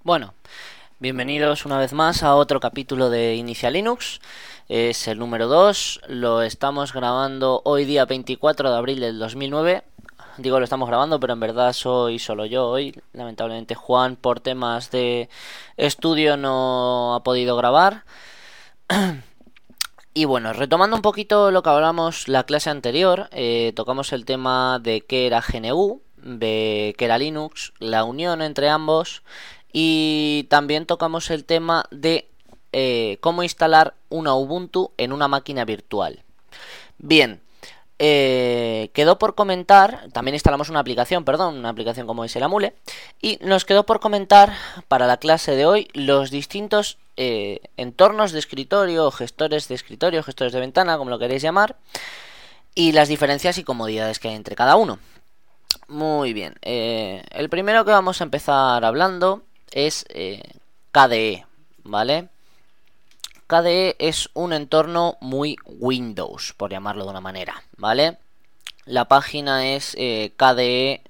Bueno, bienvenidos una vez más a otro capítulo de Inicia Linux. Es el número 2. Lo estamos grabando hoy día 24 de abril del 2009. Digo lo estamos grabando, pero en verdad soy solo yo hoy. Lamentablemente Juan, por temas de estudio, no ha podido grabar. Y bueno, retomando un poquito lo que hablamos la clase anterior, tocamos el tema de qué era GNU, de qué era Linux, la unión entre ambos, y también tocamos el tema de cómo instalar una Ubuntu en una máquina virtual. Bien, quedó por comentar, también instalamos una aplicación como es el Amule, y nos quedó por comentar para la clase de hoy los distintos entornos de escritorio, gestores de ventana, como lo queréis llamar, y las diferencias y comodidades que hay entre cada uno. Muy bien, el primero que vamos a empezar hablando es KDE, ¿vale? KDE es un entorno muy Windows, por llamarlo de una manera, ¿vale? La página es kde.org,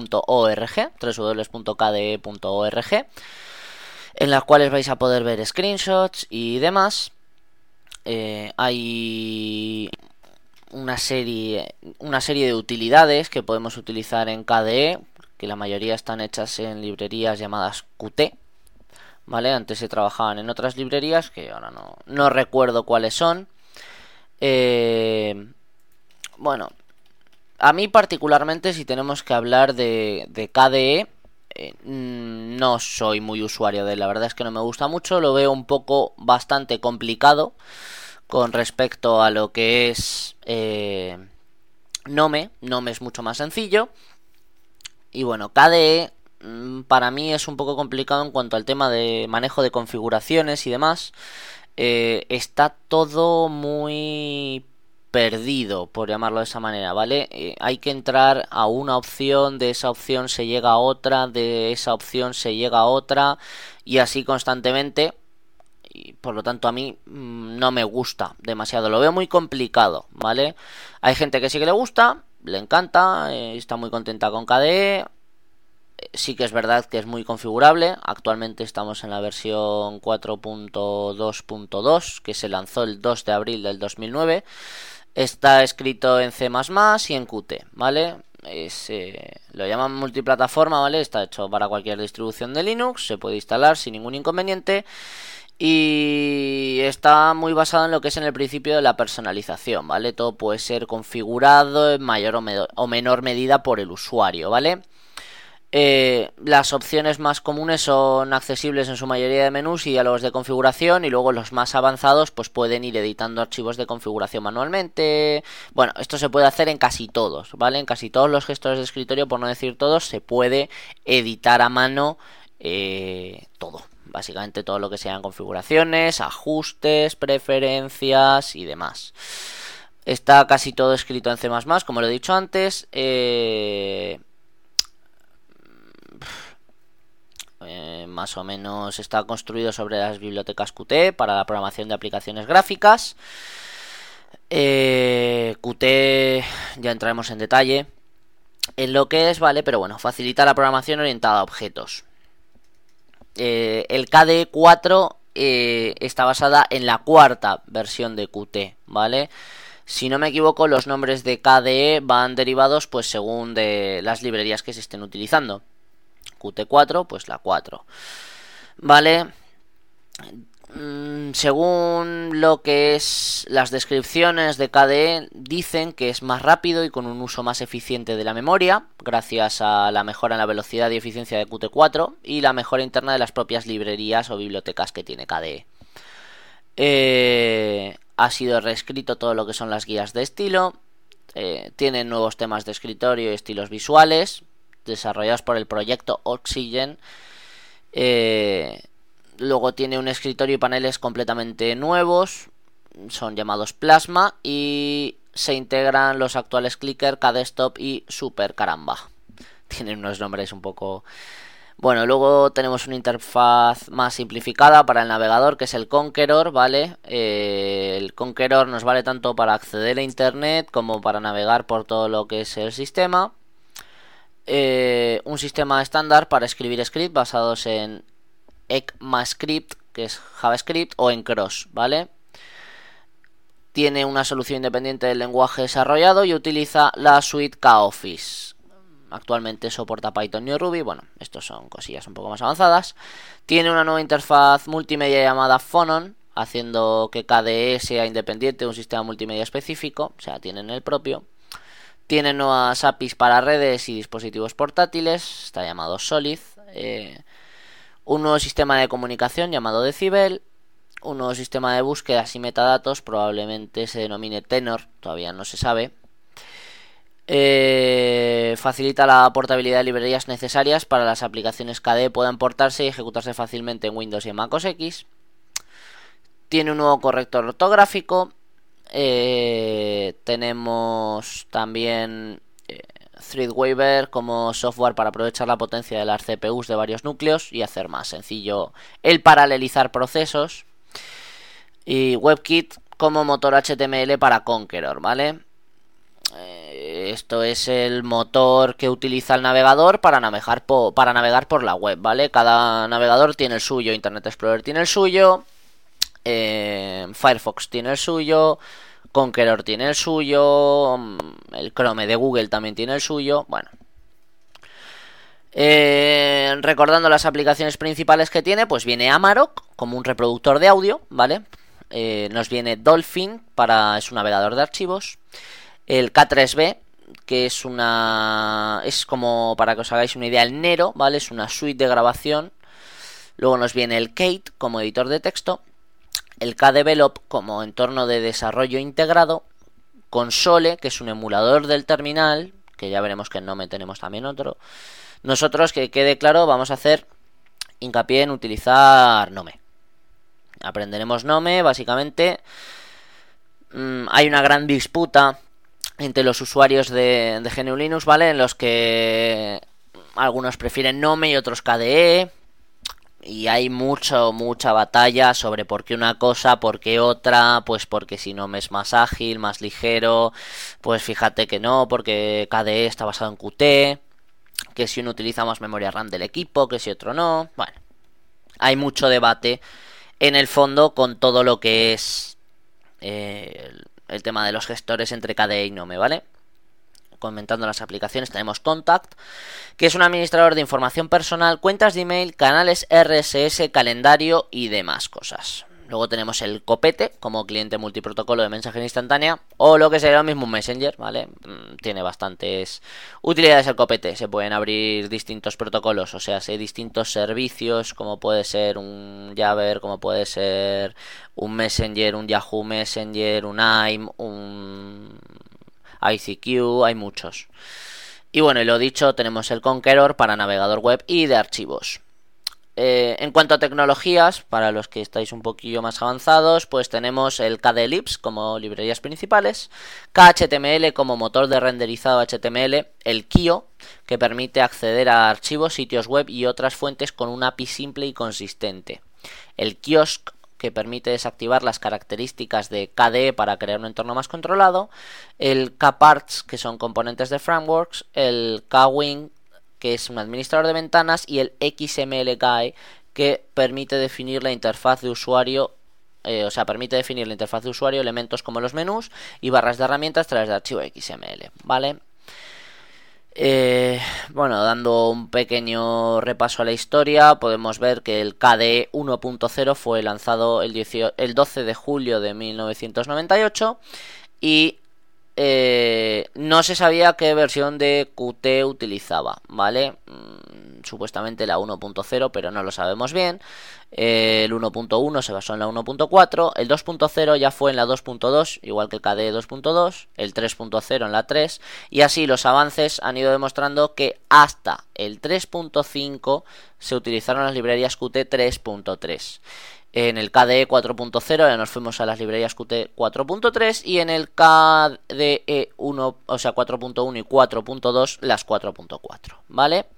www.kde.org, en las cuales vais a poder ver screenshots y demás. Hay una serie de utilidades que podemos utilizar en KDE, que la mayoría están hechas en librerías llamadas Qt, ¿vale? Antes se trabajaban en otras librerías que ahora no recuerdo cuáles son. Bueno, a mí particularmente, si tenemos que hablar de KDE, no soy muy usuario de él. La verdad es que no me gusta mucho, lo veo un poco bastante complicado con respecto a lo que es Nome. Nome es mucho más sencillo. Y bueno, KDE para mí es un poco complicado en cuanto al tema de manejo de configuraciones y demás. Está todo muy perdido, por llamarlo de esa manera, ¿vale? Hay que entrar a una opción, de esa opción se llega a otra, de esa opción se llega a otra, y así constantemente. Y por lo tanto a mí no me gusta demasiado, lo veo muy complicado, ¿vale? Hay gente que sí que le gusta, le encanta, está muy contenta con KDE. Sí que es verdad que es muy configurable. Actualmente estamos en la versión 4.2.2, que se lanzó el 2 de abril del 2009. Está escrito en C++ y en Qt, ¿vale? Lo llaman multiplataforma, ¿vale? Está hecho para cualquier distribución de Linux, se puede instalar sin ningún inconveniente. Y está muy basado en lo que es en el principio de la personalización, ¿vale? Todo puede ser configurado en mayor o menor medida por el usuario, ¿vale? Las opciones más comunes son accesibles en su mayoría de menús y diálogos de configuración, y luego los más avanzados pues pueden ir editando archivos de configuración manualmente. Bueno, esto se puede hacer en casi todos, ¿vale? En casi todos los gestores de escritorio, por no decir todos, se puede editar a mano todo. Básicamente todo lo que sean configuraciones, ajustes, preferencias y demás. Está casi todo escrito en C++, como lo he dicho antes. Más o menos está construido sobre las bibliotecas Qt para la programación de aplicaciones gráficas. Qt ya entraremos en detalle en lo que es, ¿vale? Pero bueno, facilita la programación orientada a objetos. El KDE 4 está basada en la cuarta versión de Qt, ¿vale? Si no me equivoco, los nombres de KDE van derivados pues según de las librerías que se estén utilizando. Qt4, pues la 4. ¿Vale? Según lo que es las descripciones de KDE, dicen que es más rápido y con un uso más eficiente de la memoria, gracias a la mejora en la velocidad y eficiencia de Qt4 y la mejora interna de las propias librerías o bibliotecas que tiene KDE. Ha sido reescrito todo lo que son las guías de estilo. Tiene nuevos temas de escritorio y estilos visuales desarrollados por el proyecto Oxygen. Luego tiene un escritorio y paneles completamente nuevos, son llamados Plasma, y se integran los actuales Clicker, KDesktop y Super Caramba. Tienen unos nombres un poco... Bueno, luego tenemos una interfaz más simplificada para el navegador, que es el Conqueror, ¿vale? El Conqueror nos vale tanto para acceder a internet como para navegar por todo lo que es el sistema. Un sistema estándar para escribir scripts basados en ECMAScript, que es JavaScript, o en Cross, ¿vale? Tiene una solución independiente del lenguaje desarrollado y utiliza la suite KOffice. Actualmente soporta Python y Ruby. Bueno, estos son cosillas un poco más avanzadas. Tiene una nueva interfaz multimedia llamada Phonon, haciendo que KDE sea independiente de un sistema multimedia específico. O sea, tienen el propio. Tiene nuevas APIs para redes y dispositivos portátiles. Está llamado Solid. Un nuevo sistema de comunicación llamado Decibel. Un nuevo sistema de búsquedas y metadatos. Probablemente se denomine Tenor. Todavía no se sabe. Facilita la portabilidad de librerías necesarias para las aplicaciones KDE puedan portarse y ejecutarse fácilmente en Windows y en Mac OS X. Tiene un nuevo corrector ortográfico. Tenemos también Threadweaver como software para aprovechar la potencia de las CPUs de varios núcleos y hacer más sencillo el paralelizar procesos. Y WebKit como motor HTML para Conqueror, ¿vale? Esto es el motor que utiliza el navegador para navegar por la web, ¿vale? Cada navegador tiene el suyo, Internet Explorer tiene el suyo, Firefox tiene el suyo, Conqueror tiene el suyo, el Chrome de Google también tiene el suyo, bueno. Recordando las aplicaciones principales que tiene, pues viene Amarok como un reproductor de audio, ¿vale? Nos viene Dolphin es un navegador de archivos. El K3B, que es como, para que os hagáis una idea, el Nero, ¿vale? Es una suite de grabación. Luego nos viene el Kate como editor de texto. El KDevelop como entorno de desarrollo integrado. Console, que es un emulador del terminal, que ya veremos que en Nome tenemos también otro. Nosotros, que quede claro, vamos a hacer hincapié en utilizar Nome. Aprenderemos Nome, básicamente. Hay una gran disputa entre los usuarios de GNU Linux, ¿vale? En los que algunos prefieren Nome y otros KDE. Y hay mucha batalla sobre por qué una cosa, por qué otra. Pues porque si Nome es más ágil, más ligero. Pues fíjate que no, porque KDE está basado en Qt. Que si uno utiliza más memoria RAM del equipo, que si otro no. Bueno, hay mucho debate en el fondo con todo lo que es el tema de los gestores entre KDE y Nome, ¿vale? Comentando las aplicaciones, tenemos Contact, que es un administrador de información personal, cuentas de email, canales RSS, calendario y demás cosas. Luego tenemos el Copete como cliente multiprotocolo de mensajería instantánea, o lo que sería lo mismo un Messenger, ¿vale? Tiene bastantes utilidades el Copete. Se pueden abrir distintos protocolos, o sea, distintos servicios, como puede ser un Jabber, como puede ser un Messenger, un Yahoo Messenger, un AIM, un ICQ, hay muchos. Y bueno, y lo dicho, tenemos el Conqueror para navegador web y de archivos. En cuanto a tecnologías, para los que estáis un poquillo más avanzados, pues tenemos el KDLibs como librerías principales, KHTML como motor de renderizado HTML, el Kio, que permite acceder a archivos, sitios web y otras fuentes con una API simple y consistente, el Kiosk, que permite desactivar las características de KDE para crear un entorno más controlado, el Kparts, que son componentes de frameworks, el Kwing, que es un administrador de ventanas, y el XML Guy, que permite definir la interfaz de usuario, elementos como los menús y barras de herramientas a través de archivo XML, ¿vale? Bueno, dando un pequeño repaso a la historia, podemos ver que el KDE 1.0 fue lanzado el 12 de julio de 1998 y no se sabía qué versión de Qt utilizaba, ¿vale? Supuestamente la 1.0, pero no lo sabemos bien. El 1.1 se basó en la 1.4, el 2.0 ya fue en la 2.2, igual que el KDE 2.2, el 3.0 en la 3, y así los avances han ido demostrando que hasta el 3.5 se utilizaron las librerías Qt 3.3. En el KDE 4.0 ya nos fuimos a las librerías Qt 4.3 y en el KDE 1, o sea 4.1 y 4.2 las 4.4, ¿vale?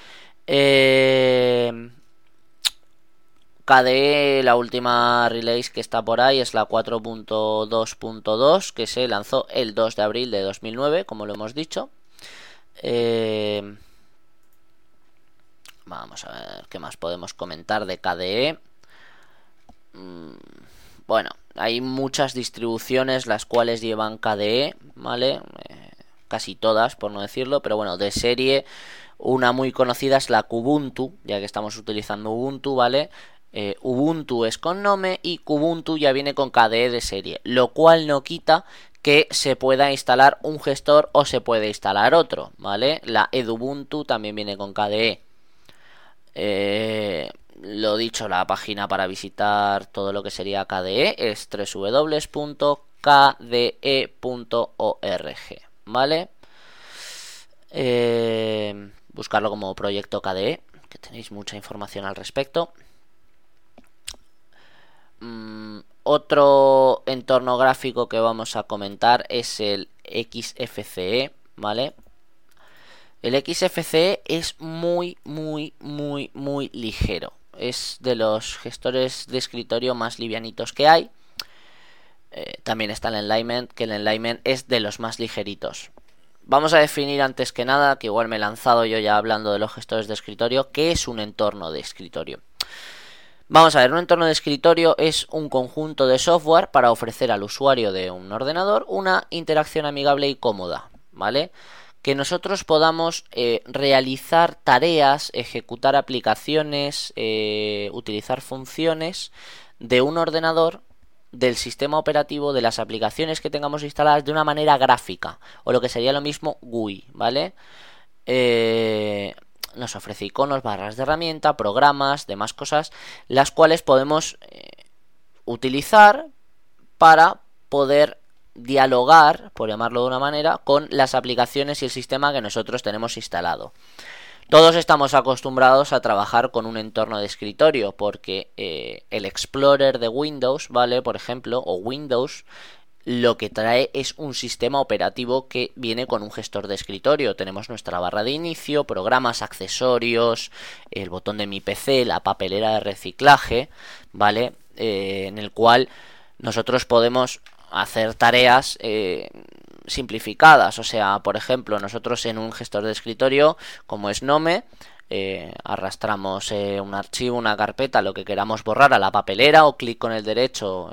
KDE, la última release que está por ahí es la 4.2.2, que se lanzó el 2 de abril de 2009, como lo hemos dicho. Vamos a ver qué más podemos comentar de KDE. Bueno, hay muchas distribuciones las cuales llevan KDE, ¿vale? Casi todas, por no decirlo, pero bueno, de serie, una muy conocida es la Kubuntu, ya que estamos utilizando Ubuntu, ¿vale? Ubuntu es con Gnome y Kubuntu ya viene con KDE de serie, lo cual no quita que se pueda instalar un gestor o se puede instalar otro, ¿vale? La Edubuntu también viene con KDE. Lo dicho, la página para visitar todo lo que sería KDE es www.kde.org, ¿vale? Buscarlo como proyecto KDE, que tenéis mucha información al respecto. Otro entorno gráfico que vamos a comentar es el XFCE, ¿vale? El XFCE es muy ligero. Es de los gestores de escritorio más livianitos que hay. También está el Enlightenment, que el Enlightenment es de los más ligeritos. Vamos a definir antes que nada, que igual me he lanzado yo ya hablando de los gestores de escritorio, ¿qué es un entorno de escritorio? Vamos a ver, un entorno de escritorio es un conjunto de software para ofrecer al usuario de un ordenador una interacción amigable y cómoda, ¿vale? Que nosotros podamos realizar tareas, ejecutar aplicaciones, utilizar funciones de un ordenador, del sistema operativo, de las aplicaciones que tengamos instaladas de una manera gráfica, o lo que sería lo mismo GUI, ¿vale? Nos ofrece iconos, barras de herramienta, programas, demás cosas, las cuales podemos utilizar para poder dialogar, por llamarlo de una manera, con las aplicaciones y el sistema que nosotros tenemos instalado. Todos estamos acostumbrados a trabajar con un entorno de escritorio porque el Explorer de Windows, ¿vale? Por ejemplo, o Windows, lo que trae es un sistema operativo que viene con un gestor de escritorio. Tenemos nuestra barra de inicio, programas, accesorios, el botón de mi PC, la papelera de reciclaje, ¿vale? En el cual nosotros podemos hacer tareas simplificadas. O sea, por ejemplo, nosotros en un gestor de escritorio como es Gnome, arrastramos un archivo, una carpeta, lo que queramos borrar a la papelera, o clic con el derecho,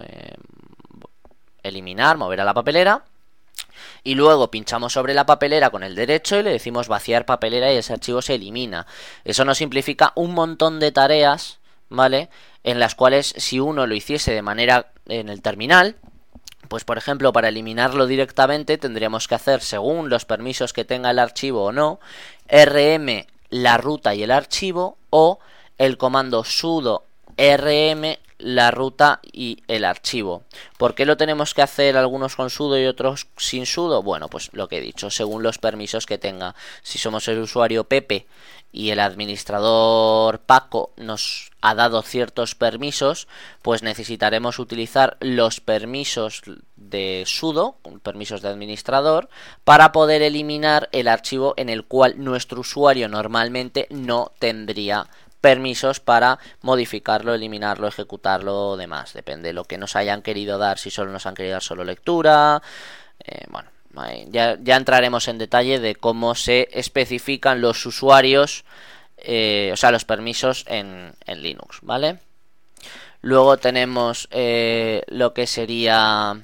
eliminar, mover a la papelera, y luego pinchamos sobre la papelera con el derecho y le decimos vaciar papelera y ese archivo se elimina. Eso nos simplifica un montón de tareas, ¿vale? En las cuales si uno lo hiciese de manera en el terminal, pues por ejemplo para eliminarlo directamente tendríamos que hacer, según los permisos que tenga el archivo o no, rm la ruta y el archivo, o el comando sudo rm la ruta y el archivo. ¿Por qué lo tenemos que hacer algunos con sudo y otros sin sudo? Bueno, pues lo que he dicho, según los permisos que tenga. Si somos el usuario Pepe y el administrador Paco nos ha dado ciertos permisos, pues necesitaremos utilizar los permisos de sudo, permisos de administrador, para poder eliminar el archivo en el cual nuestro usuario normalmente no tendría permisos para modificarlo, eliminarlo, ejecutarlo o demás. Depende de lo que nos hayan querido dar, si solo nos han querido dar solo lectura. Bueno, ya entraremos en detalle de cómo se especifican los usuarios, o sea, los permisos en Linux, ¿vale? Luego tenemos lo que sería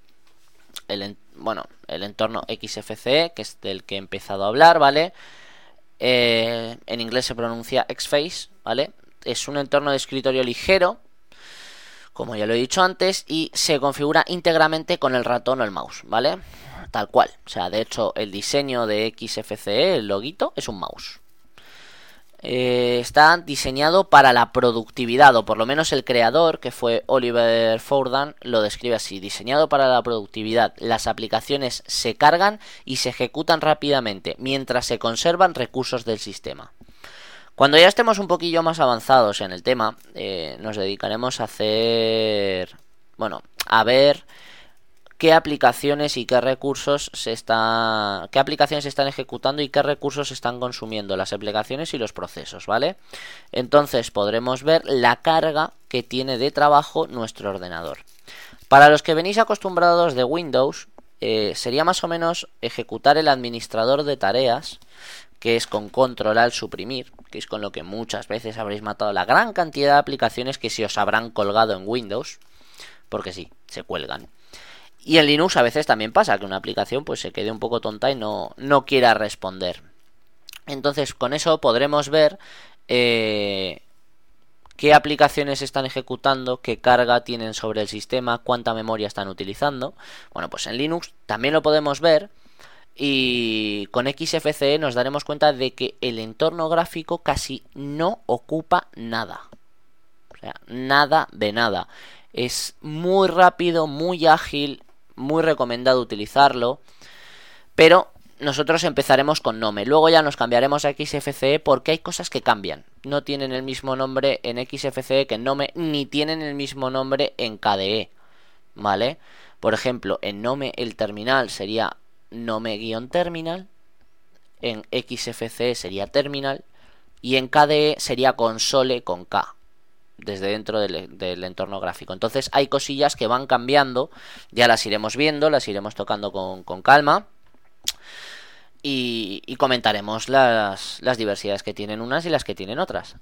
el entorno XFCE, que es del que he empezado a hablar, ¿vale? En inglés se pronuncia Xface, ¿vale? Es un entorno de escritorio ligero, como ya lo he dicho antes, y se configura íntegramente con el ratón o el mouse, ¿vale? Tal cual. O sea, de hecho, el diseño de XFCE, el loguito, es un mouse. Está diseñado para la productividad, o por lo menos el creador, que fue Oliver Fordan, lo describe así: diseñado para la productividad. Las aplicaciones se cargan y se ejecutan rápidamente, mientras se conservan recursos del sistema. Cuando ya estemos un poquillo más avanzados en el tema, nos dedicaremos a hacer... Bueno, a ver qué aplicaciones y qué recursos qué aplicaciones se están ejecutando y qué recursos están consumiendo las aplicaciones y los procesos, ¿vale? Entonces podremos ver la carga que tiene de trabajo nuestro ordenador. Para los que venís acostumbrados de Windows, sería más o menos ejecutar el administrador de tareas, que es con control al suprimir, que es con lo que muchas veces habréis matado la gran cantidad de aplicaciones que se os habrán colgado en Windows, porque sí, se cuelgan. Y en Linux a veces también pasa que una aplicación pues se quede un poco tonta y no quiera responder. Entonces con eso podremos ver qué aplicaciones están ejecutando, qué carga tienen sobre el sistema, cuánta memoria están utilizando. Bueno, pues en Linux también lo podemos ver. Y con XFCE nos daremos cuenta de que el entorno gráfico casi no ocupa nada. O sea, nada de nada. Es muy rápido, muy ágil, muy recomendado utilizarlo. Pero nosotros empezaremos con Nome. Luego ya nos cambiaremos a XFCE porque hay cosas que cambian. No tienen el mismo nombre en XFCE que en Nome, ni tienen el mismo nombre en KDE. ¿Vale? Por ejemplo, en Nome el terminal sería Nome-terminal, en XFCE sería terminal y en KDE sería console con K desde dentro del entorno gráfico. Entonces hay cosillas que van cambiando, ya las iremos viendo, las iremos tocando con calma y comentaremos las diversidades que tienen unas y las que tienen otras.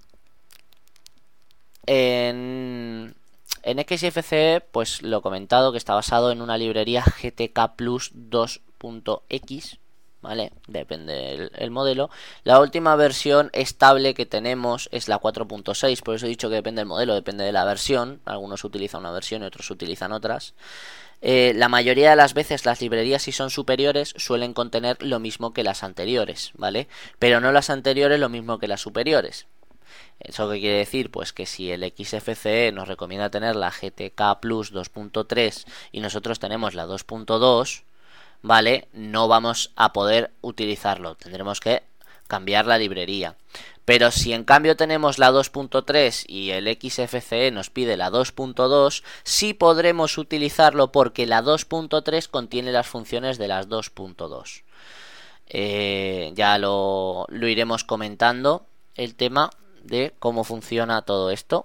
En XFCE, pues lo comentado, que está basado en una librería GTK Plus 2.x, ¿vale? Depende el modelo. La última versión estable que tenemos es la 4.6, por eso he dicho que depende del modelo, depende de la versión. Algunos utilizan una versión y otros utilizan otras. La mayoría de las veces las librerías, si son superiores, suelen contener lo mismo que las anteriores, ¿vale? Pero no las anteriores lo mismo que las superiores. ¿Eso qué quiere decir? Pues que si el XFCE nos recomienda tener la GTK Plus 2.3 y nosotros tenemos la 2.2, ¿vale? No vamos a poder utilizarlo. Tendremos que cambiar la librería. Pero si en cambio tenemos la 2.3 y el XFCE nos pide la 2.2, sí podremos utilizarlo porque la 2.3 contiene las funciones de las 2.2. Ya lo iremos comentando el tema de cómo funciona todo esto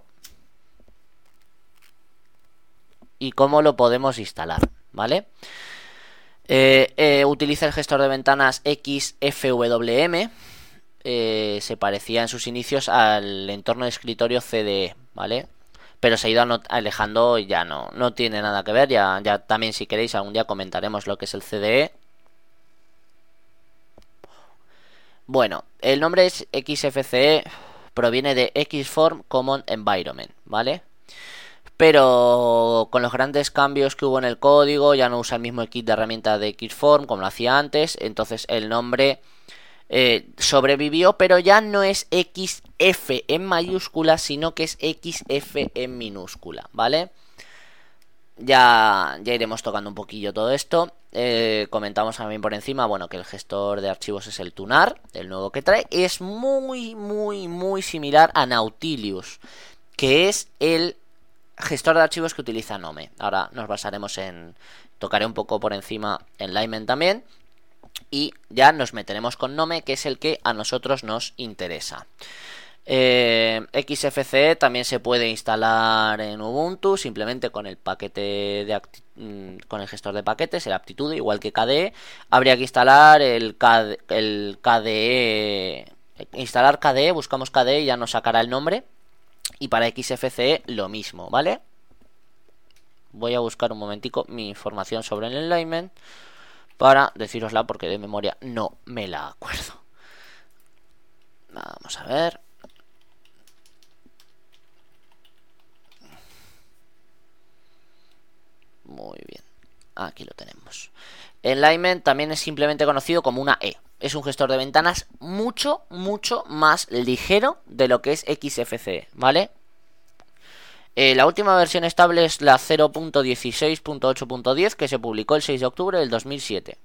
y cómo lo podemos instalar, ¿vale? Utiliza el gestor de ventanas XFWM. Se parecía en sus inicios al entorno de escritorio CDE, ¿vale? Pero se ha ido alejando y ya no tiene nada que ver. Ya también, si queréis, algún día comentaremos lo que es el CDE. Bueno, el nombre es XFCE, proviene de Xform Common Environment, ¿vale? Pero con los grandes cambios que hubo en el código, ya no usa el mismo kit de herramientas de Xform como lo hacía antes, entonces el nombre sobrevivió, pero ya no es XF en mayúscula, sino que es XF en minúscula, ¿vale? Ya iremos tocando un poquillo todo esto. Comentamos también por encima, bueno, que el gestor de archivos es el Tunar, el nuevo que trae. Es muy similar a Nautilus, que es el gestor de archivos que utiliza Nome. Ahora nos basaremos tocaré un poco por encima en Lymen también. Y ya nos meteremos con Nome, que es el que a nosotros nos interesa. XFCE también se puede instalar en Ubuntu simplemente con el paquete con el gestor de paquetes, el Aptitude, igual que KDE. Habría que instalar el KDE. Instalar KDE, buscamos KDE y ya nos sacará el nombre. Y para XFCE lo mismo, ¿vale? Voy a buscar un momentico mi información sobre el alignment para decirosla porque de memoria no me la acuerdo. Vamos a ver. Muy bien, aquí lo tenemos. Alignment también es simplemente conocido como una E. Es un gestor de ventanas mucho más ligero de lo que es XFCE, ¿vale? La última versión estable es la 0.16.8.10 que se publicó el 6 de octubre del 2007.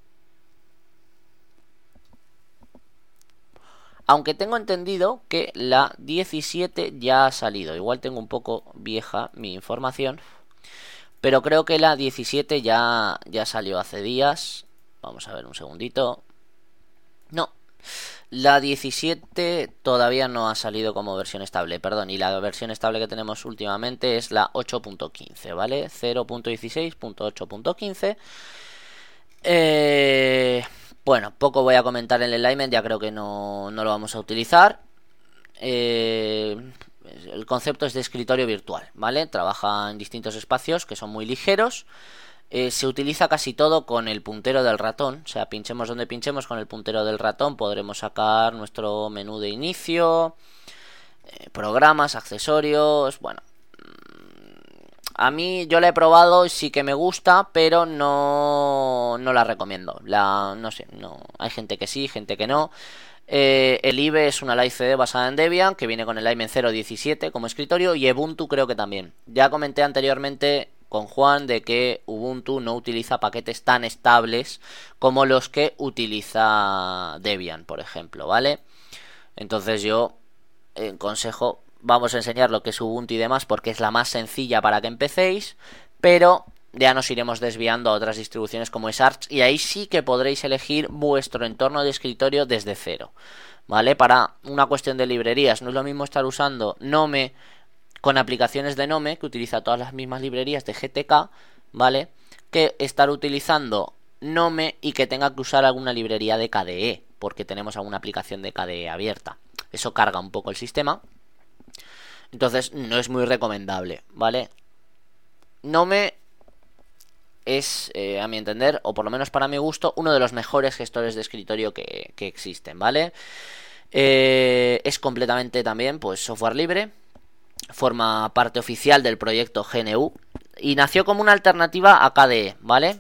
Aunque tengo entendido que la 17 ya ha salido. Igual tengo un poco vieja mi información, pero creo que la 17 ya salió hace días. Vamos a ver un segundito. No, la 17 todavía no ha salido como versión estable, perdón. Y la versión estable que tenemos últimamente es la 8.15, ¿vale? 0.16.8.15. Bueno, poco voy a comentar en el alignment, ya creo que no lo vamos a utilizar. El concepto es de escritorio virtual, ¿vale? Trabaja en distintos espacios que son muy ligeros. Se utiliza casi todo con el puntero del ratón, o sea, pinchemos donde pinchemos con el puntero del ratón, podremos sacar nuestro menú de inicio, programas, accesorios, bueno. A mí yo la he probado y sí que me gusta, pero no la recomiendo. No sé, no, hay gente que sí, gente que no. El IBE es una live CD basada en Debian, que viene con el Imen 0.17 como escritorio, y Ubuntu creo que también. Ya comenté anteriormente con Juan de que Ubuntu no utiliza paquetes tan estables como los que utiliza Debian, por ejemplo, ¿vale? Entonces yo consejo, vamos a enseñar lo que es Ubuntu y demás porque es la más sencilla para que empecéis, pero ya nos iremos desviando a otras distribuciones como es Arch, y ahí sí que podréis elegir vuestro entorno de escritorio desde cero, ¿vale? Para una cuestión de librerías, no es lo mismo estar usando Gnome con aplicaciones de Gnome, que utiliza todas las mismas librerías de GTK, ¿vale? Que estar utilizando Gnome y que tenga que usar alguna librería de KDE, porque tenemos alguna aplicación de KDE abierta. Eso carga un poco el sistema. Entonces no es muy recomendable, ¿vale? Gnome es, a mi entender, o por lo menos para mi gusto, uno de los mejores gestores de escritorio que existen, ¿vale? Es completamente también, pues, software libre. Forma parte oficial del proyecto GNU y nació como una alternativa a KDE, ¿vale?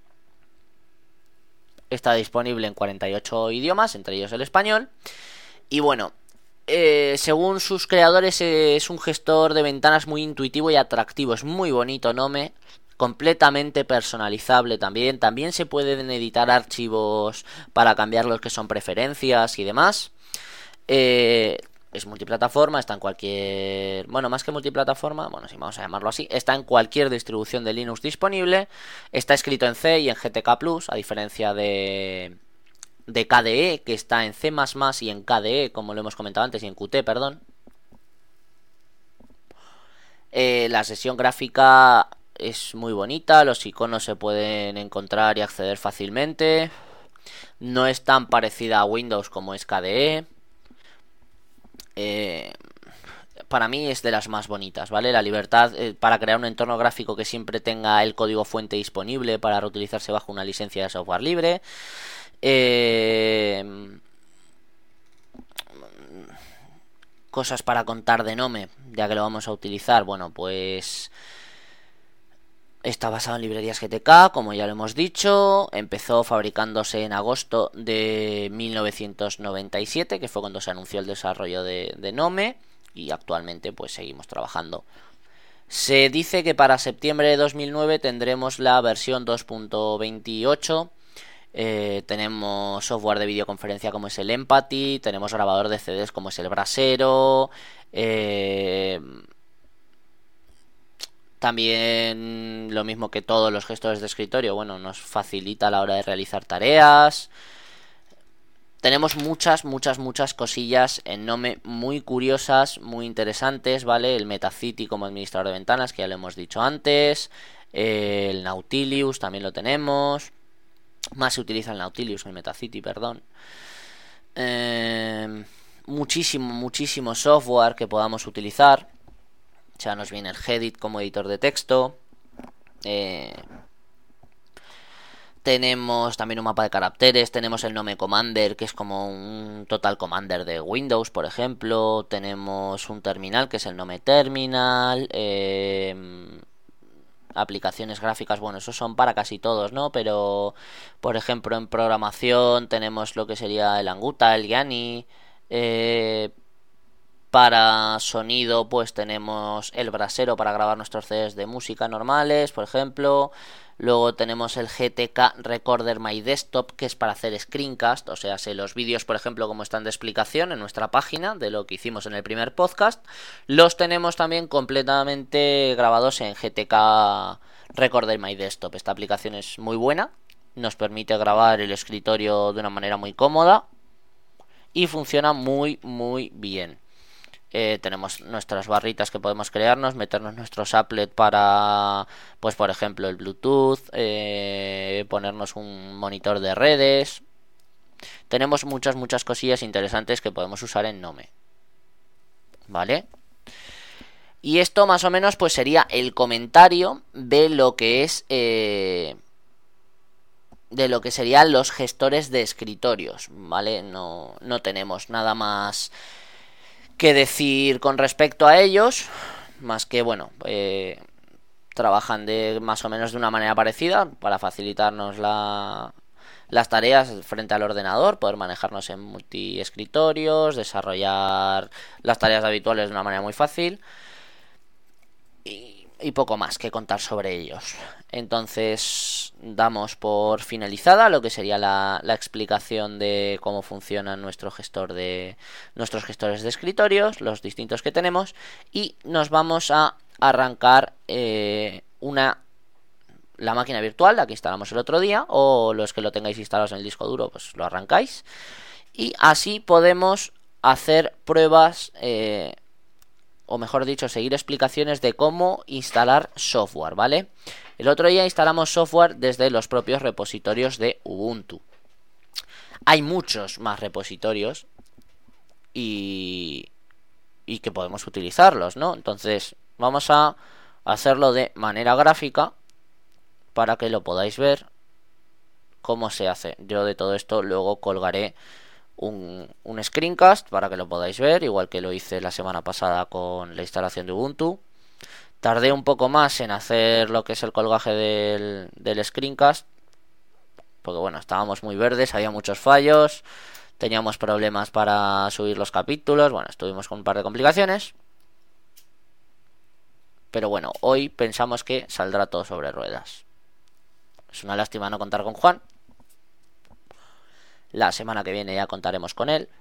Está disponible en 48 idiomas, entre ellos el español. Y bueno, según sus creadores es un gestor de ventanas muy intuitivo y atractivo. Es muy bonito Gnome, completamente personalizable también. También se pueden editar archivos para cambiar los que son preferencias y demás. Es multiplataforma, está en cualquier... Bueno, más que multiplataforma, bueno, sí, vamos a llamarlo así. Está en cualquier distribución de Linux disponible. Está escrito en C y en GTK+, a diferencia de KDE, que está en C++ y en KDE, como lo hemos comentado antes, y en Qt, perdón. La sesión gráfica es muy bonita, los iconos se pueden encontrar y acceder fácilmente. No es tan parecida a Windows como es KDE. Para mí es de las más bonitas, ¿vale? La libertad para crear un entorno gráfico que siempre tenga el código fuente disponible para reutilizarse bajo una licencia de software libre. Cosas para contar de Gnome, ya que lo vamos a utilizar. Bueno, pues está basado en librerías GTK, como ya lo hemos dicho. Empezó fabricándose en agosto de 1997, que fue cuando se anunció el desarrollo de Gnome. Y actualmente pues seguimos trabajando. Se dice que para septiembre de 2009 tendremos la versión 2.28. Tenemos software de videoconferencia como es el Empathy. Tenemos grabador de CDs como es el Brasero. También lo mismo que todos los gestores de escritorio, bueno, nos facilita a la hora de realizar tareas. Tenemos muchas cosillas en Gnome muy curiosas, muy interesantes, ¿vale? El Metacity como administrador de ventanas, que ya lo hemos dicho antes. El Nautilius también lo tenemos. Más se utiliza el Nautilius que el Metacity, perdón. Muchísimo software que podamos utilizar. Ya nos viene el Gedit como editor de texto. Tenemos también un mapa de caracteres. Tenemos el Gnome Commander, que es como un Total Commander de Windows, por ejemplo. Tenemos un terminal, que es el Gnome Terminal. Aplicaciones gráficas, bueno, esos son para casi todos, ¿no? Pero, por ejemplo, en programación tenemos lo que sería el Anguta, el Gianni. Para sonido, pues tenemos el Brasero para grabar nuestros CDs de música normales, por ejemplo. Luego tenemos el GTK Recorder My Desktop, que es para hacer screencast, o sea, los vídeos, por ejemplo, como están de explicación en nuestra página de lo que hicimos en el primer podcast, los tenemos también completamente grabados en GTK Recorder My Desktop. Esta aplicación es muy buena, nos permite grabar el escritorio de una manera muy cómoda y funciona muy bien. Tenemos nuestras barritas que podemos crearnos, meternos nuestros applet para, pues por ejemplo, el Bluetooth, ponernos un monitor de redes. tenemos muchas cosillas interesantes que podemos usar en Nome, ¿vale? Y esto más o menos pues sería el comentario de lo que es de lo que serían los gestores de escritorios, ¿vale? No tenemos nada más que decir con respecto a ellos, más que bueno, trabajan de más o menos de una manera parecida para facilitarnos las tareas frente al ordenador, poder manejarnos en multiescritorios, desarrollar las tareas habituales de una manera muy fácil y poco más que contar sobre ellos. Entonces damos por finalizada lo que sería la explicación de cómo funcionan nuestros gestores de escritorios, los distintos que tenemos, y nos vamos a arrancar la máquina virtual, la que instalamos el otro día, o los que lo tengáis instalados en el disco duro, pues lo arrancáis, y así podemos hacer pruebas, o mejor dicho, seguir explicaciones de cómo instalar software, ¿vale? El otro día instalamos software desde los propios repositorios de Ubuntu. Hay muchos más repositorios y que podemos utilizarlos, ¿no? Entonces vamos a hacerlo de manera gráfica para que lo podáis ver cómo se hace. Yo de todo esto luego colgaré un screencast para que lo podáis ver, igual que lo hice la semana pasada con la instalación de Ubuntu. Tardé un poco más en hacer lo que es el colgaje del screencast, porque bueno, estábamos muy verdes, había muchos fallos, teníamos problemas para subir los capítulos, bueno, estuvimos con un par de complicaciones, pero bueno, hoy pensamos que saldrá todo sobre ruedas. Es una lástima no contar con Juan. La semana que viene ya contaremos con él.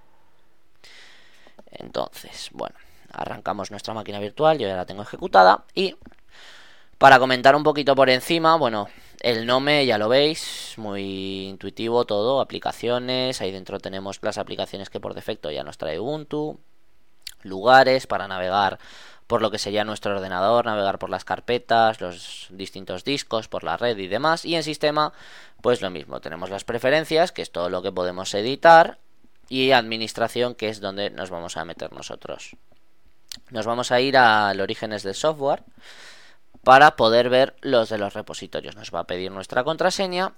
Entonces, bueno, arrancamos nuestra máquina virtual, yo ya la tengo ejecutada. Y para comentar un poquito por encima, bueno, el Nome ya lo veis, muy intuitivo todo, aplicaciones, ahí dentro tenemos las aplicaciones que por defecto ya nos trae Ubuntu, lugares para navegar por lo que sería nuestro ordenador, navegar por las carpetas, los distintos discos, por la red y demás. Y en sistema, pues lo mismo, tenemos las preferencias, que es todo lo que podemos editar, y administración, que es donde nos vamos a meter nosotros. Nos vamos a ir al orígenes del software para poder ver los de los repositorios. Nos va a pedir nuestra contraseña.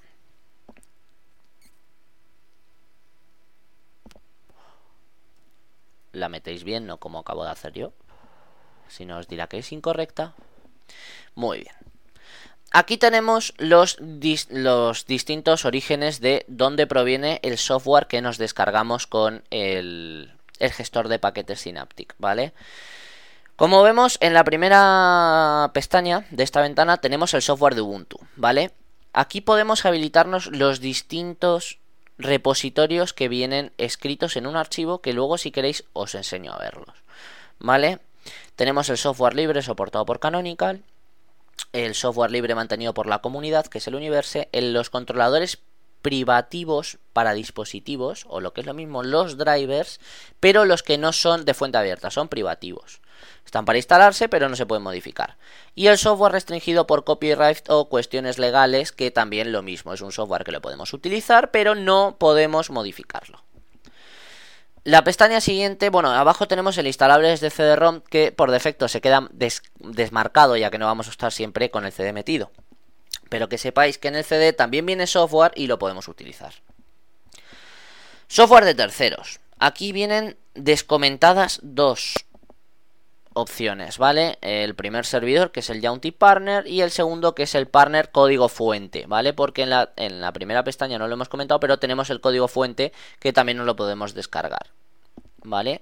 La metéis bien, no como acabo de hacer yo. Si no os dirá que es incorrecta. Muy bien. Aquí tenemos los distintos orígenes de dónde proviene el software que nos descargamos con el gestor de paquetes Synaptic, ¿vale? Como vemos, en la primera pestaña de esta ventana tenemos el software de Ubuntu, ¿vale? Aquí podemos habilitarnos los distintos repositorios que vienen escritos en un archivo que luego, si queréis, os enseño a verlos, ¿vale? Tenemos el software libre soportado por Canonical, el software libre mantenido por la comunidad, que es el Universe, los controladores privativos para dispositivos, o lo que es lo mismo, los drivers, pero los que no son de fuente abierta, son privativos. Están para instalarse, pero no se pueden modificar. Y el software restringido por copyright o cuestiones legales, que también lo mismo, es un software que lo podemos utilizar, pero no podemos modificarlo. La pestaña siguiente, bueno, abajo tenemos el instalable desde CD-ROM, que por defecto se queda desmarcado, ya que no vamos a estar siempre con el CD metido. Pero que sepáis que en el CD también viene software y lo podemos utilizar. Software de terceros. Aquí vienen descomentadas dos opciones, ¿vale? El primer servidor, que es el Jaunty Partner, y el segundo, que es el Partner código fuente, ¿vale? Porque en la primera pestaña no lo hemos comentado, pero tenemos el código fuente que también nos lo podemos descargar, ¿vale?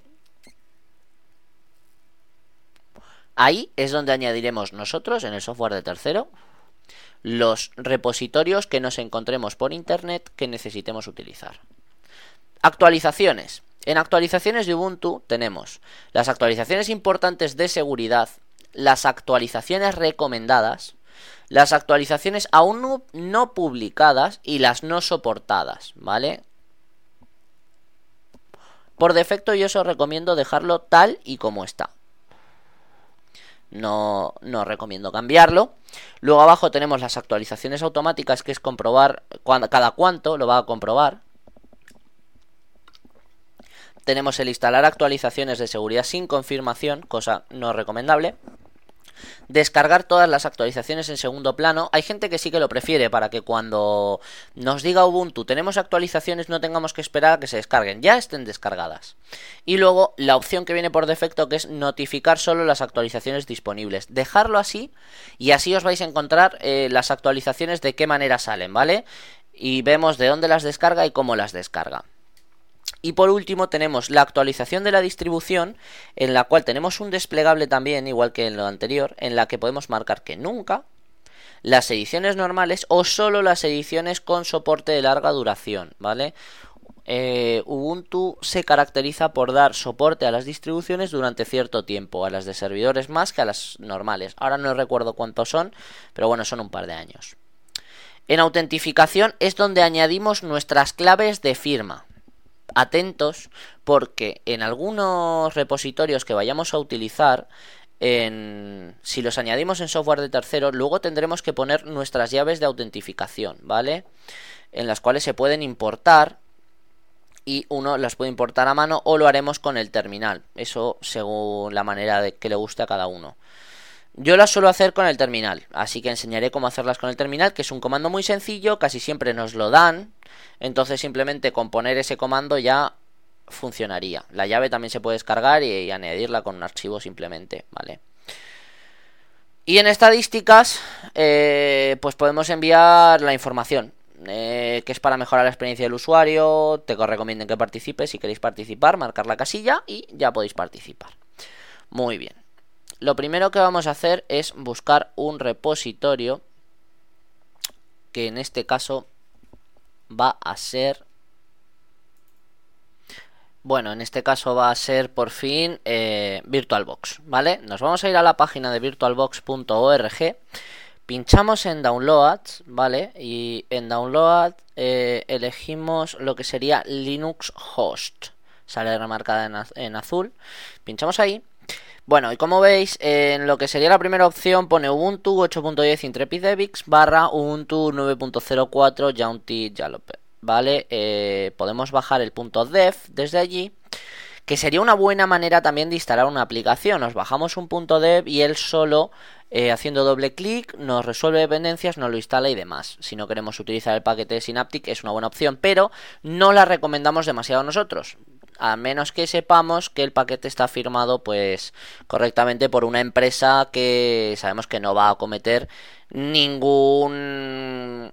Ahí es donde añadiremos nosotros, en el software de tercero, los repositorios que nos encontremos por internet que necesitemos utilizar. Actualizaciones. En actualizaciones de Ubuntu tenemos las actualizaciones importantes de seguridad, las actualizaciones recomendadas, las actualizaciones aún no publicadas y las no soportadas, ¿vale? Por defecto yo os recomiendo dejarlo tal y como está. No recomiendo cambiarlo. Luego abajo tenemos las actualizaciones automáticas, que es comprobar cada cuánto lo va a comprobar. Tenemos el instalar actualizaciones de seguridad sin confirmación, cosa no recomendable. Descargar todas las actualizaciones en segundo plano. Hay gente que sí que lo prefiere para que cuando nos diga Ubuntu tenemos actualizaciones no tengamos que esperar a que se descarguen, ya estén descargadas. Y luego la opción que viene por defecto, que es notificar solo las actualizaciones disponibles. Dejarlo así y así os vais a encontrar las actualizaciones de qué manera salen, ¿vale? Y vemos de dónde las descarga y cómo las descarga. Y por último tenemos la actualización de la distribución, en la cual tenemos un desplegable también, igual que en lo anterior, en la que podemos marcar que nunca, las ediciones normales o solo las ediciones con soporte de larga duración, ¿vale? Ubuntu se caracteriza por dar soporte a las distribuciones durante cierto tiempo, a las de servidores más que a las normales. Ahora no recuerdo cuántos son, pero bueno, son un par de años. En autentificación es donde añadimos nuestras claves de firma. Atentos, porque en algunos repositorios que vayamos a utilizar, si los añadimos en software de terceros, luego tendremos que poner nuestras llaves de autentificación, ¿vale? En las cuales se pueden importar y uno las puede importar a mano o lo haremos con el terminal. Eso según la manera de que le guste a cada uno. Yo las suelo hacer con el terminal, así que enseñaré cómo hacerlas con el terminal, que es un comando muy sencillo, casi siempre nos lo dan, entonces simplemente con poner ese comando ya funcionaría. La llave también se puede descargar y añadirla con un archivo simplemente, ¿vale? Y en estadísticas, pues podemos enviar la información, que es para mejorar la experiencia del usuario. Te recomiendo que participes, si queréis participar, marcar la casilla y ya podéis participar. Muy bien. Lo primero que vamos a hacer es buscar un repositorio, que en este caso va a ser... Bueno, en este caso va a ser por fin VirtualBox, ¿vale? Nos vamos a ir a la página de virtualbox.org, pinchamos en Downloads, ¿vale? Y en Download elegimos lo que sería Linux Host, sale remarcada en azul, pinchamos ahí. Bueno, y como veis, en lo que sería la primera opción pone Ubuntu 8.10 Intrepid EBIX barra Ubuntu 9.04 Jaunty Jalopy, ¿vale? Podemos bajar el .dev desde allí, que sería una buena manera también de instalar una aplicación. Nos bajamos un .dev y él solo, haciendo doble clic, nos resuelve dependencias, nos lo instala y demás. Si no queremos utilizar el paquete de Synaptic es una buena opción, pero no la recomendamos demasiado nosotros, a menos que sepamos que el paquete está firmado pues correctamente por una empresa que sabemos que no va a cometer ningún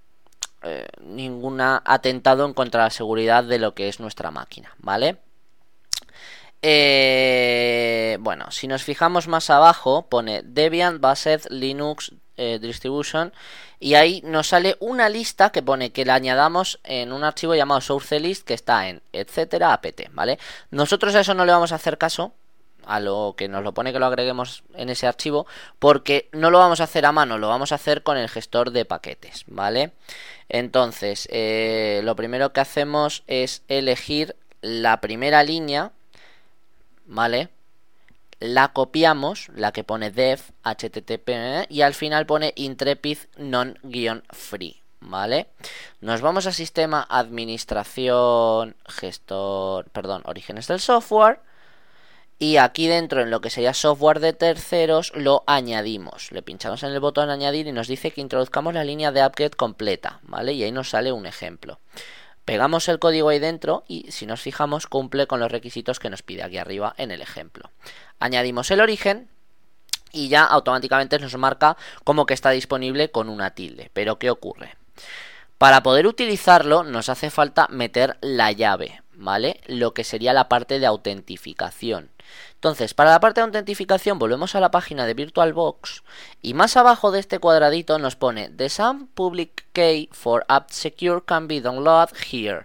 atentado en contra de la seguridad de lo que es nuestra máquina, ¿vale? Bueno, si nos fijamos más abajo pone Debian Based Linux Distribution, y ahí nos sale una lista que pone que la añadamos en un archivo llamado source list, que está en etcétera apt, ¿vale? Nosotros a eso no le vamos a hacer caso, a lo que nos lo pone que lo agreguemos en ese archivo, porque no lo vamos a hacer a mano, lo vamos a hacer con el gestor de paquetes, ¿vale? Entonces, lo primero que hacemos es elegir la primera línea, ¿vale? La copiamos, la que pone dev http, y al final pone intrepid non-free, ¿vale? Nos vamos a sistema, administración, gestor, perdón, orígenes del software, y aquí dentro en lo que sería software de terceros lo añadimos. Le pinchamos en el botón añadir y nos dice que introduzcamos la línea de upgrade completa, ¿vale? Y ahí nos sale un ejemplo. Pegamos el código ahí dentro y si nos fijamos cumple con los requisitos que nos pide aquí arriba en el ejemplo. Añadimos el origen y ya automáticamente nos marca como que está disponible con una tilde. Pero ¿qué ocurre? Para poder utilizarlo nos hace falta meter la llave, ¿vale? Lo que sería la parte de autentificación. Entonces, para la parte de autentificación volvemos a la página de VirtualBox y más abajo de este cuadradito nos pone The some public key for app secure can be downloaded here.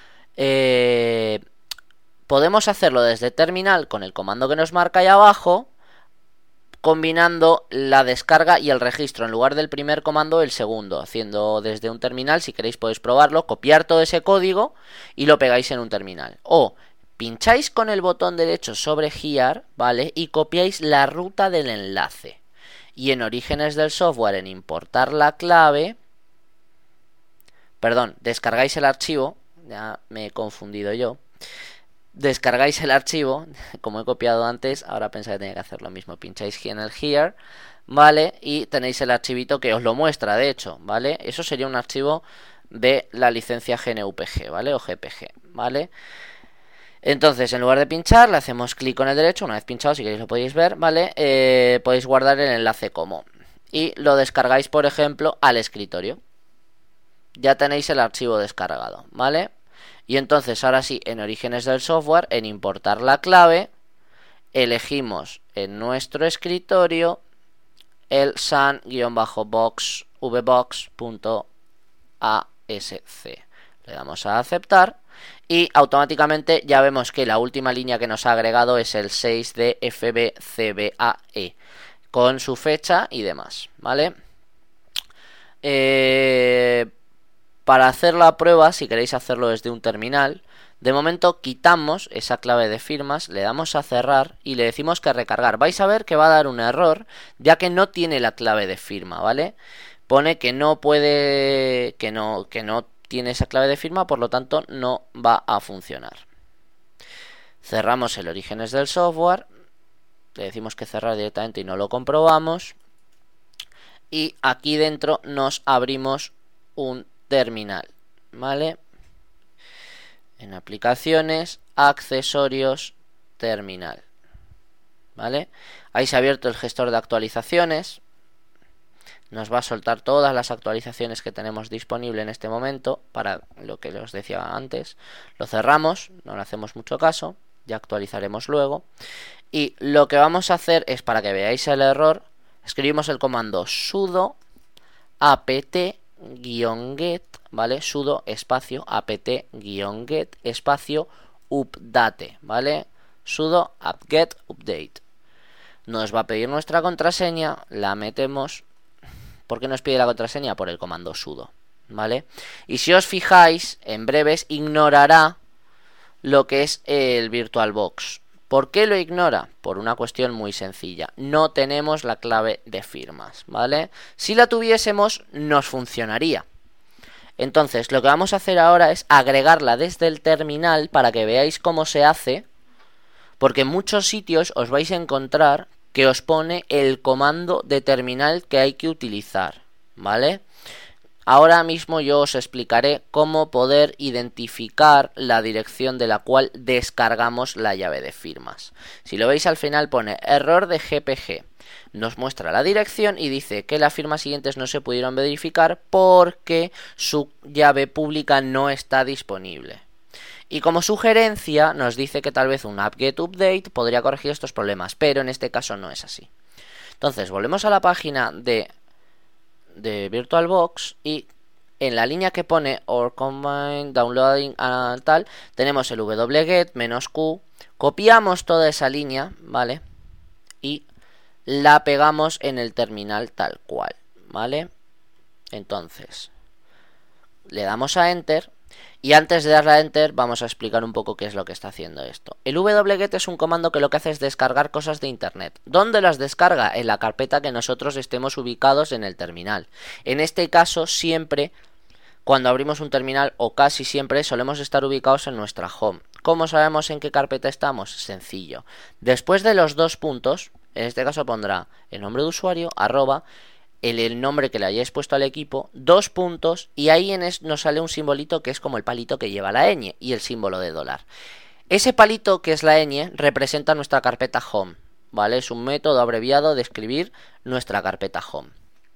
Podemos hacerlo desde terminal con el comando que nos marca ahí abajo, combinando la descarga y el registro. En lugar del primer comando, el segundo, haciendo desde un terminal. Si queréis podéis probarlo, copiar todo ese código y lo pegáis en un terminal. O pincháis con el botón derecho sobre Here, ¿vale? Y copiáis la ruta del enlace. Y en orígenes del software, en importar la clave, perdón, descargáis el archivo, ya me he confundido yo. descargáis el archivo, como he copiado antes, ahora pensaba que tenía que hacer lo mismo, pincháis aquí en el here, ¿vale? Y tenéis el archivito que os lo muestra, de hecho, ¿vale? Eso sería un archivo de la licencia GNU-PG, ¿vale? O GPG, ¿vale? Entonces, en lugar de pinchar, le hacemos clic con el derecho, una vez pinchado, si queréis lo podéis ver, ¿vale? Podéis guardar el enlace como. Y lo descargáis, por ejemplo, al escritorio. Ya tenéis el archivo descargado, ¿vale? Y entonces, ahora sí, en orígenes del software, en importar la clave, elegimos en nuestro escritorio el sun-box vbox.asc. Le damos a aceptar y automáticamente ya vemos que la última línea que nos ha agregado es el 6 de FBCBAE con su fecha y demás, ¿vale? Para hacer la prueba, si queréis hacerlo desde un terminal, de momento quitamos esa clave de firmas, le damos a cerrar y le decimos que recargar. Vais a ver que va a dar un error, ya que no tiene la clave de firma, ¿vale? Pone que no puede, que no tiene esa clave de firma, por lo tanto no va a funcionar. Cerramos el orígenes del software, le decimos que cerrar directamente y no lo comprobamos. Y aquí dentro nos abrimos un terminal, ¿vale? En aplicaciones, accesorios, terminal, ¿vale? Ahí se ha abierto el gestor de actualizaciones. Nos va a soltar todas las actualizaciones que tenemos disponible en este momento para lo que os decía antes. Lo cerramos, no le hacemos mucho caso, ya actualizaremos luego. Y lo que vamos a hacer es, para que veáis el error, escribimos el comando sudo apt-get, ¿vale? Sudo espacio apt-get espacio update, ¿vale? Sudo apt-get update. Nos va a pedir nuestra contraseña, la metemos. ¿Por qué nos pide la contraseña? Por el comando sudo, ¿vale? Y si os fijáis, en breves ignorará lo que es el VirtualBox. ¿Por qué lo ignora? Por una cuestión muy sencilla. No tenemos la clave de firmas, ¿vale? Si la tuviésemos, nos funcionaría. Entonces, lo que vamos a hacer ahora es agregarla desde el terminal para que veáis cómo se hace, porque en muchos sitios os vais a encontrar que os pone el comando de terminal que hay que utilizar, ¿vale? Ahora mismo yo os explicaré cómo poder identificar la dirección de la cual descargamos la llave de firmas. Si lo veis al final pone error de GPG. Nos muestra la dirección y dice que las firmas siguientes no se pudieron verificar porque su llave pública no está disponible. Y como sugerencia nos dice que tal vez un apt-get update podría corregir estos problemas, pero en este caso no es así. Entonces volvemos a la página de VirtualBox y en la línea que pone or combine downloading tal, tenemos el wget -q, copiamos toda esa línea, ¿vale? Y la pegamos en el terminal tal cual, ¿vale? Entonces le damos a enter. Y antes de darle a enter vamos a explicar un poco qué es lo que está haciendo esto. El wget es un comando que lo que hace es descargar cosas de internet. ¿Dónde las descarga? En la carpeta que nosotros estemos ubicados en el terminal. En este caso siempre, cuando abrimos un terminal o casi siempre, solemos estar ubicados en nuestra home. ¿Cómo sabemos en qué carpeta estamos? Sencillo. Después de los dos puntos, en este caso pondrá el nombre de usuario, arroba, el nombre que le hayáis puesto al equipo, dos puntos, y ahí nos sale un simbolito que es como el palito que lleva la ñ y el símbolo de dólar. Ese palito que es la ñ representa nuestra carpeta home, ¿vale? Es un método abreviado de escribir nuestra carpeta home.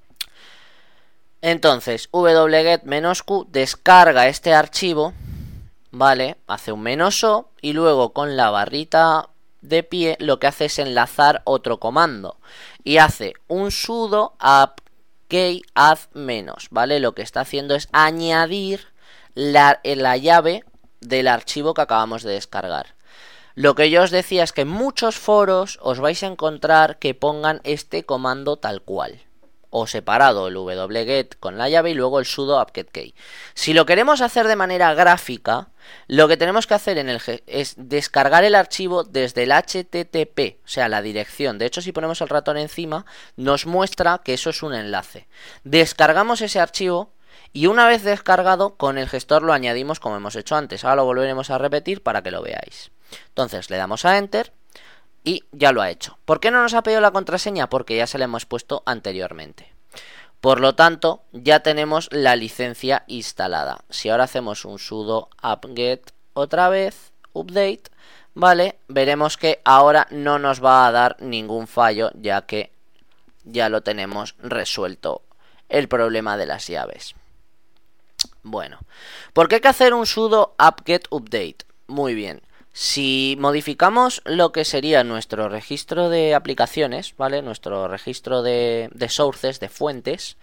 Entonces, wget -q descarga este archivo, ¿vale? Hace un -o y luego con la barrita de pie lo que hace es enlazar otro comando y hace un sudo apt-get add menos, ¿vale? Lo que está haciendo es añadir la llave del archivo que acabamos de descargar. Lo que yo os decía es que en muchos foros os vais a encontrar que pongan este comando tal cual, o separado, el wget con la llave y luego el sudo apt-get. Si lo queremos hacer de manera gráfica, lo que tenemos que hacer es descargar el archivo desde el HTTP, o sea, la dirección. De hecho, si ponemos el ratón encima, nos muestra que eso es un enlace. Descargamos ese archivo y una vez descargado, con el gestor lo añadimos como hemos hecho antes. Ahora lo volveremos a repetir para que lo veáis. Entonces le damos a Enter y ya lo ha hecho. ¿Por qué no nos ha pedido la contraseña? Porque ya se la hemos puesto anteriormente. Por lo tanto, ya tenemos la licencia instalada. Si ahora hacemos un sudo apt-get otra vez, update, vale, veremos que ahora no nos va a dar ningún fallo, ya que ya lo tenemos resuelto el problema de las llaves. Bueno, ¿por qué hay que hacer un sudo apt-get update? Muy bien. Si modificamos lo que sería nuestro registro de aplicaciones, ¿vale? Nuestro registro de sources, de fuentes,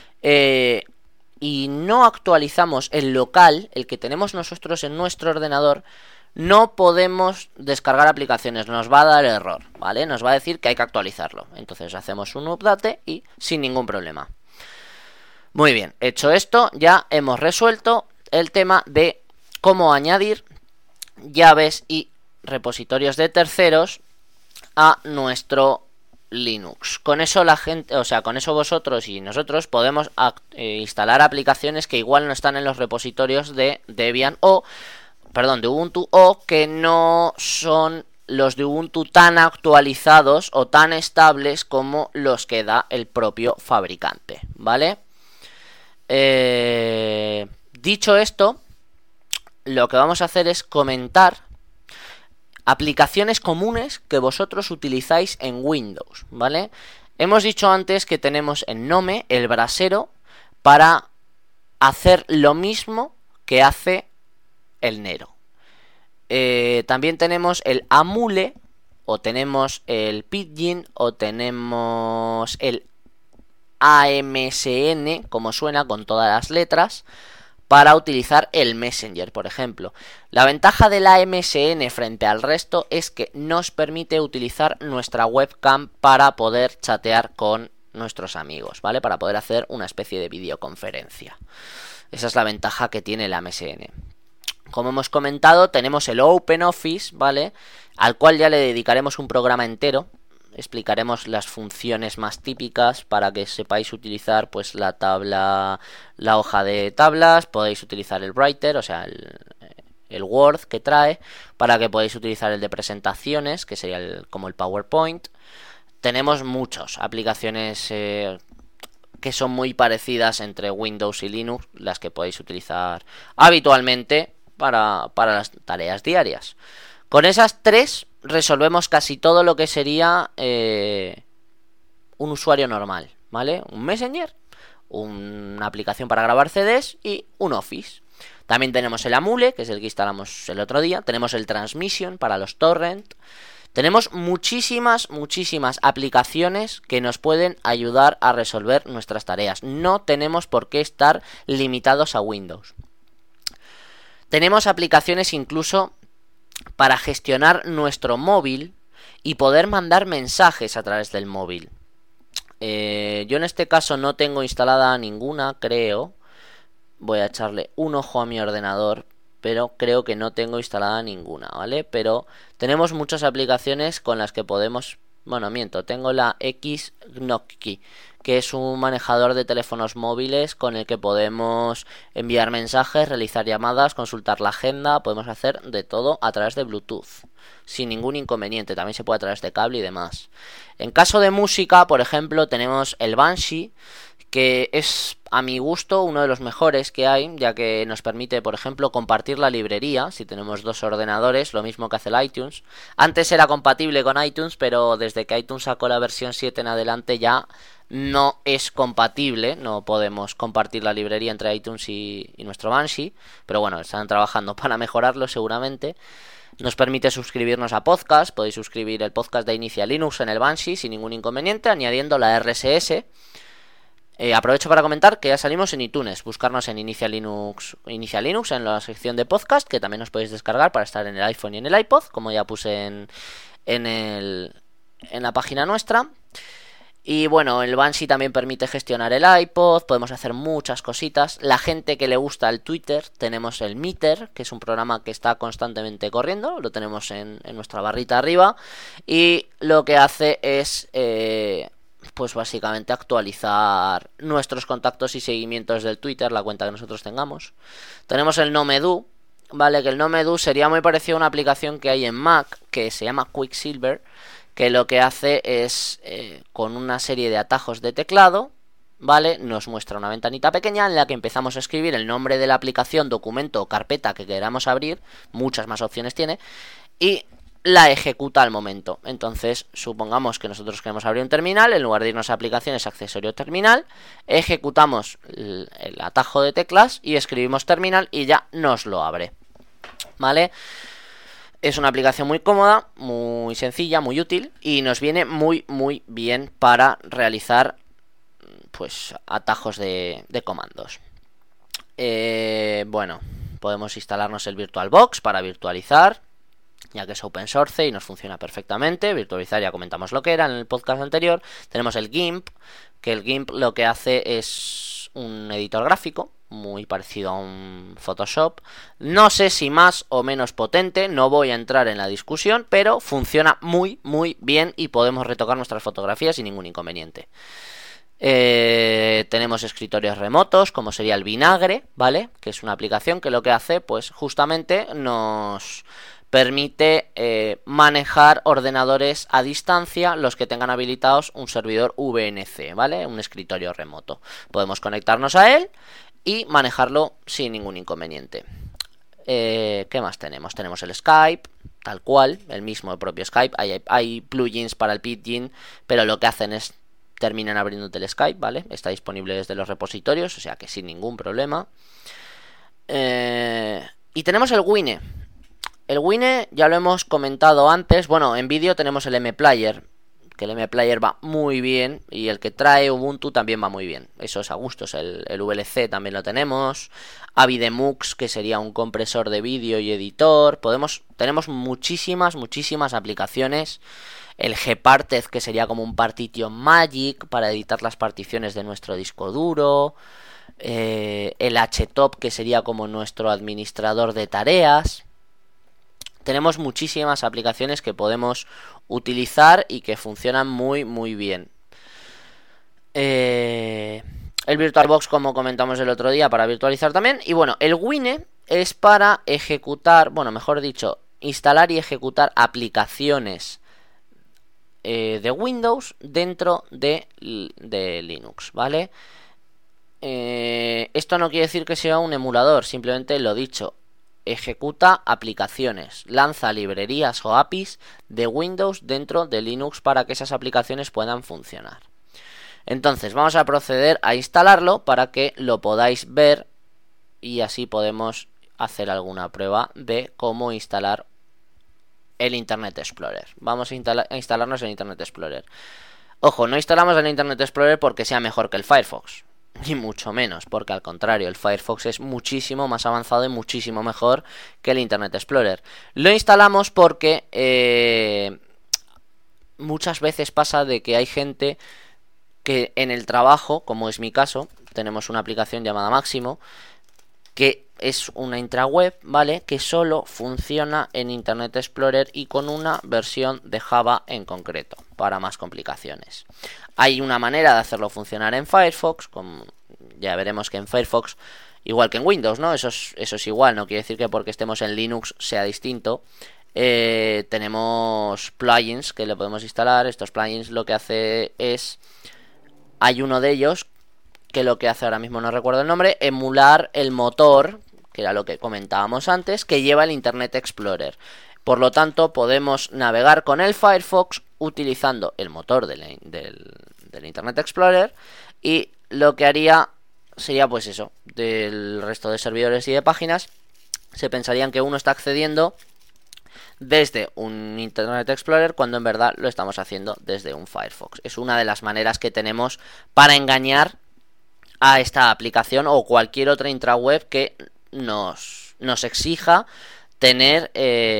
y no actualizamos el local, el que tenemos nosotros en nuestro ordenador, no podemos descargar aplicaciones, nos va a dar error, ¿vale? Nos va a decir que hay que actualizarlo. Entonces hacemos un update y sin ningún problema. Muy bien, hecho esto, ya hemos resuelto el tema de cómo añadir llaves y repositorios de terceros a nuestro Linux. Con eso la gente, o sea, con eso vosotros y nosotros podemos instalar aplicaciones que igual no están en los repositorios de Debian o, perdón, de Ubuntu, o que no son los de Ubuntu tan actualizados o tan estables como los que da el propio fabricante, ¿vale? Dicho esto, lo que vamos a hacer es comentar aplicaciones comunes que vosotros utilizáis en Windows, ¿vale? Hemos dicho antes que tenemos en Gnome el brasero para hacer lo mismo que hace el Nero. También tenemos el Amule, o tenemos el Pidgin, o tenemos el AMSN, como suena, con todas las letras, para utilizar el Messenger, por ejemplo. La ventaja de la MSN frente al resto es que nos permite utilizar nuestra webcam para poder chatear con nuestros amigos, ¿vale? Para poder hacer una especie de videoconferencia. Esa es la ventaja que tiene la MSN. Como hemos comentado, tenemos el OpenOffice, ¿vale? Al cual ya le dedicaremos un programa entero. Explicaremos las funciones más típicas para que sepáis utilizar pues la tabla, la hoja de tablas, podéis utilizar el Writer, o sea el Word que trae, para que podáis utilizar el de presentaciones, que sería como el PowerPoint. Tenemos muchas aplicaciones que son muy parecidas entre Windows y Linux, las que podéis utilizar habitualmente para las tareas diarias. Con esas tres resolvemos casi todo lo que sería un usuario normal, ¿vale? Un Messenger, una aplicación para grabar CDs y un Office. También tenemos el Amule, que es el que instalamos el otro día. Tenemos el Transmission para los torrent. Tenemos muchísimas aplicaciones que nos pueden ayudar a resolver nuestras tareas. No tenemos por qué estar limitados a Windows. Tenemos aplicaciones incluso para gestionar nuestro móvil y poder mandar mensajes a través del móvil. Yo en este caso no tengo instalada ninguna, creo. Voy a echarle un ojo a mi ordenador, pero creo que no tengo instalada ninguna, ¿vale? Pero tenemos muchas aplicaciones con las que podemos... Bueno, miento, tengo la Xgnocki, que es un manejador de teléfonos móviles con el que podemos enviar mensajes, realizar llamadas, consultar la agenda, podemos hacer de todo a través de Bluetooth, sin ningún inconveniente, también se puede a través de cable y demás. En caso de música, por ejemplo, tenemos el Banshee, que es a mi gusto uno de los mejores que hay, ya que nos permite, por ejemplo, compartir la librería si tenemos dos ordenadores, lo mismo que hace el iTunes. Antes era compatible con iTunes, pero desde que iTunes sacó la versión 7 en adelante ya no es compatible, no podemos compartir la librería entre iTunes y nuestro Banshee, pero bueno, están trabajando para mejorarlo seguramente. Nos permite suscribirnos a podcast, podéis suscribir el podcast de Inicia Linux en el Banshee sin ningún inconveniente, añadiendo la RSS. Aprovecho para comentar que ya salimos en iTunes, buscarnos en Inicia Linux en la sección de podcast, que también os podéis descargar para estar en el iPhone y en el iPod, como ya puse en la página nuestra. Y bueno, el Banshee también permite gestionar el iPod, podemos hacer muchas cositas. La gente que le gusta el Twitter, tenemos el Meter, que es un programa que está constantemente corriendo, lo tenemos en nuestra barrita arriba, y lo que hace es... pues básicamente actualizar nuestros contactos y seguimientos del Twitter, la cuenta que nosotros tengamos. Tenemos el Nomedu, vale, que el NoMeDo sería muy parecido a una aplicación que hay en Mac, que se llama Quicksilver, que lo que hace es, con una serie de atajos de teclado, ¿vale? Nos muestra una ventanita pequeña en la que empezamos a escribir el nombre de la aplicación, documento o carpeta que queramos abrir, muchas más opciones tiene, y la ejecuta al momento. Entonces, supongamos que nosotros queremos abrir un terminal, en lugar de irnos a aplicaciones, accesorio terminal, ejecutamos el atajo de teclas y escribimos terminal y ya nos lo abre, ¿vale? Es una aplicación muy cómoda, muy sencilla, muy útil y nos viene muy bien para realizar pues atajos de comandos. Bueno, podemos instalarnos el VirtualBox para virtualizar, ya que es open source y nos funciona perfectamente. Virtualizar ya comentamos lo que era en el podcast anterior. Tenemos el GIMP, que el GIMP lo que hace es un editor gráfico muy parecido a un Photoshop. No sé si más o menos potente, no voy a entrar en la discusión, pero funciona muy bien y podemos retocar nuestras fotografías sin ningún inconveniente. Tenemos escritorios remotos, como sería el Vinagre, ¿vale? Que es una aplicación que lo que hace, pues justamente nos permite manejar ordenadores a distancia, los que tengan habilitados un servidor VNC, ¿vale? Un escritorio remoto. Podemos conectarnos a él y manejarlo sin ningún inconveniente. ¿Qué más tenemos? Tenemos el Skype, tal cual, el mismo, el propio Skype. Hay plugins para el Pidgin, pero lo que hacen es terminan abriéndote el Skype, ¿vale? Está disponible desde los repositorios, o sea que sin ningún problema. Y tenemos el Wine. El Wine ya lo hemos comentado antes. Bueno, en vídeo tenemos el MPlayer, que el MPlayer va muy bien, y el que trae Ubuntu también va muy bien. Eso es a gustos. El VLC también lo tenemos. Avidemux, que sería un compresor de vídeo y editor. Tenemos muchísimas aplicaciones. El Gparted, que sería como un Partition Magic para editar las particiones de nuestro disco duro. El Htop, que sería como nuestro administrador de tareas. Tenemos muchísimas aplicaciones que podemos utilizar y que funcionan muy bien. El VirtualBox, como comentamos el otro día, para virtualizar también. Y bueno, el Wine es para ejecutar, bueno, mejor dicho, instalar y ejecutar aplicaciones de Windows dentro de Linux, ¿vale? Esto no quiere decir que sea un emulador, simplemente lo dicho. Ejecuta aplicaciones, lanza librerías o APIs de Windows dentro de Linux para que esas aplicaciones puedan funcionar. Entonces vamos a proceder a instalarlo para que lo podáis ver y así podemos hacer alguna prueba de cómo instalar el Internet Explorer. Vamos a instalarnos el Internet Explorer. Ojo, no instalamos el Internet Explorer porque sea mejor que el Firefox, ni mucho menos, porque al contrario, el Firefox es muchísimo más avanzado y muchísimo mejor que el Internet Explorer. Lo instalamos porque muchas veces pasa de que hay gente que en el trabajo, como es mi caso, tenemos una aplicación llamada Máximo, que es una intraweb, ¿vale? Que solo funciona en Internet Explorer y con una versión de Java en concreto, para más complicaciones. Hay una manera de hacerlo funcionar en Firefox, ya veremos que en Firefox, igual que en Windows, ¿no? Eso es igual, no quiere decir que porque estemos en Linux sea distinto. Tenemos plugins que le podemos instalar. Estos plugins lo que hace es... Hay uno de ellos que lo que hace, ahora mismo no recuerdo el nombre, emular el motor, que era lo que comentábamos antes, que lleva el Internet Explorer. Por lo tanto, podemos navegar con el Firefox utilizando el motor del Internet Explorer, y lo que haría sería pues eso, del resto de servidores y de páginas se pensarían que uno está accediendo desde un Internet Explorer cuando en verdad lo estamos haciendo desde un Firefox. Es una de las maneras que tenemos para engañar a esta aplicación o cualquier otra intraweb que nos exija tener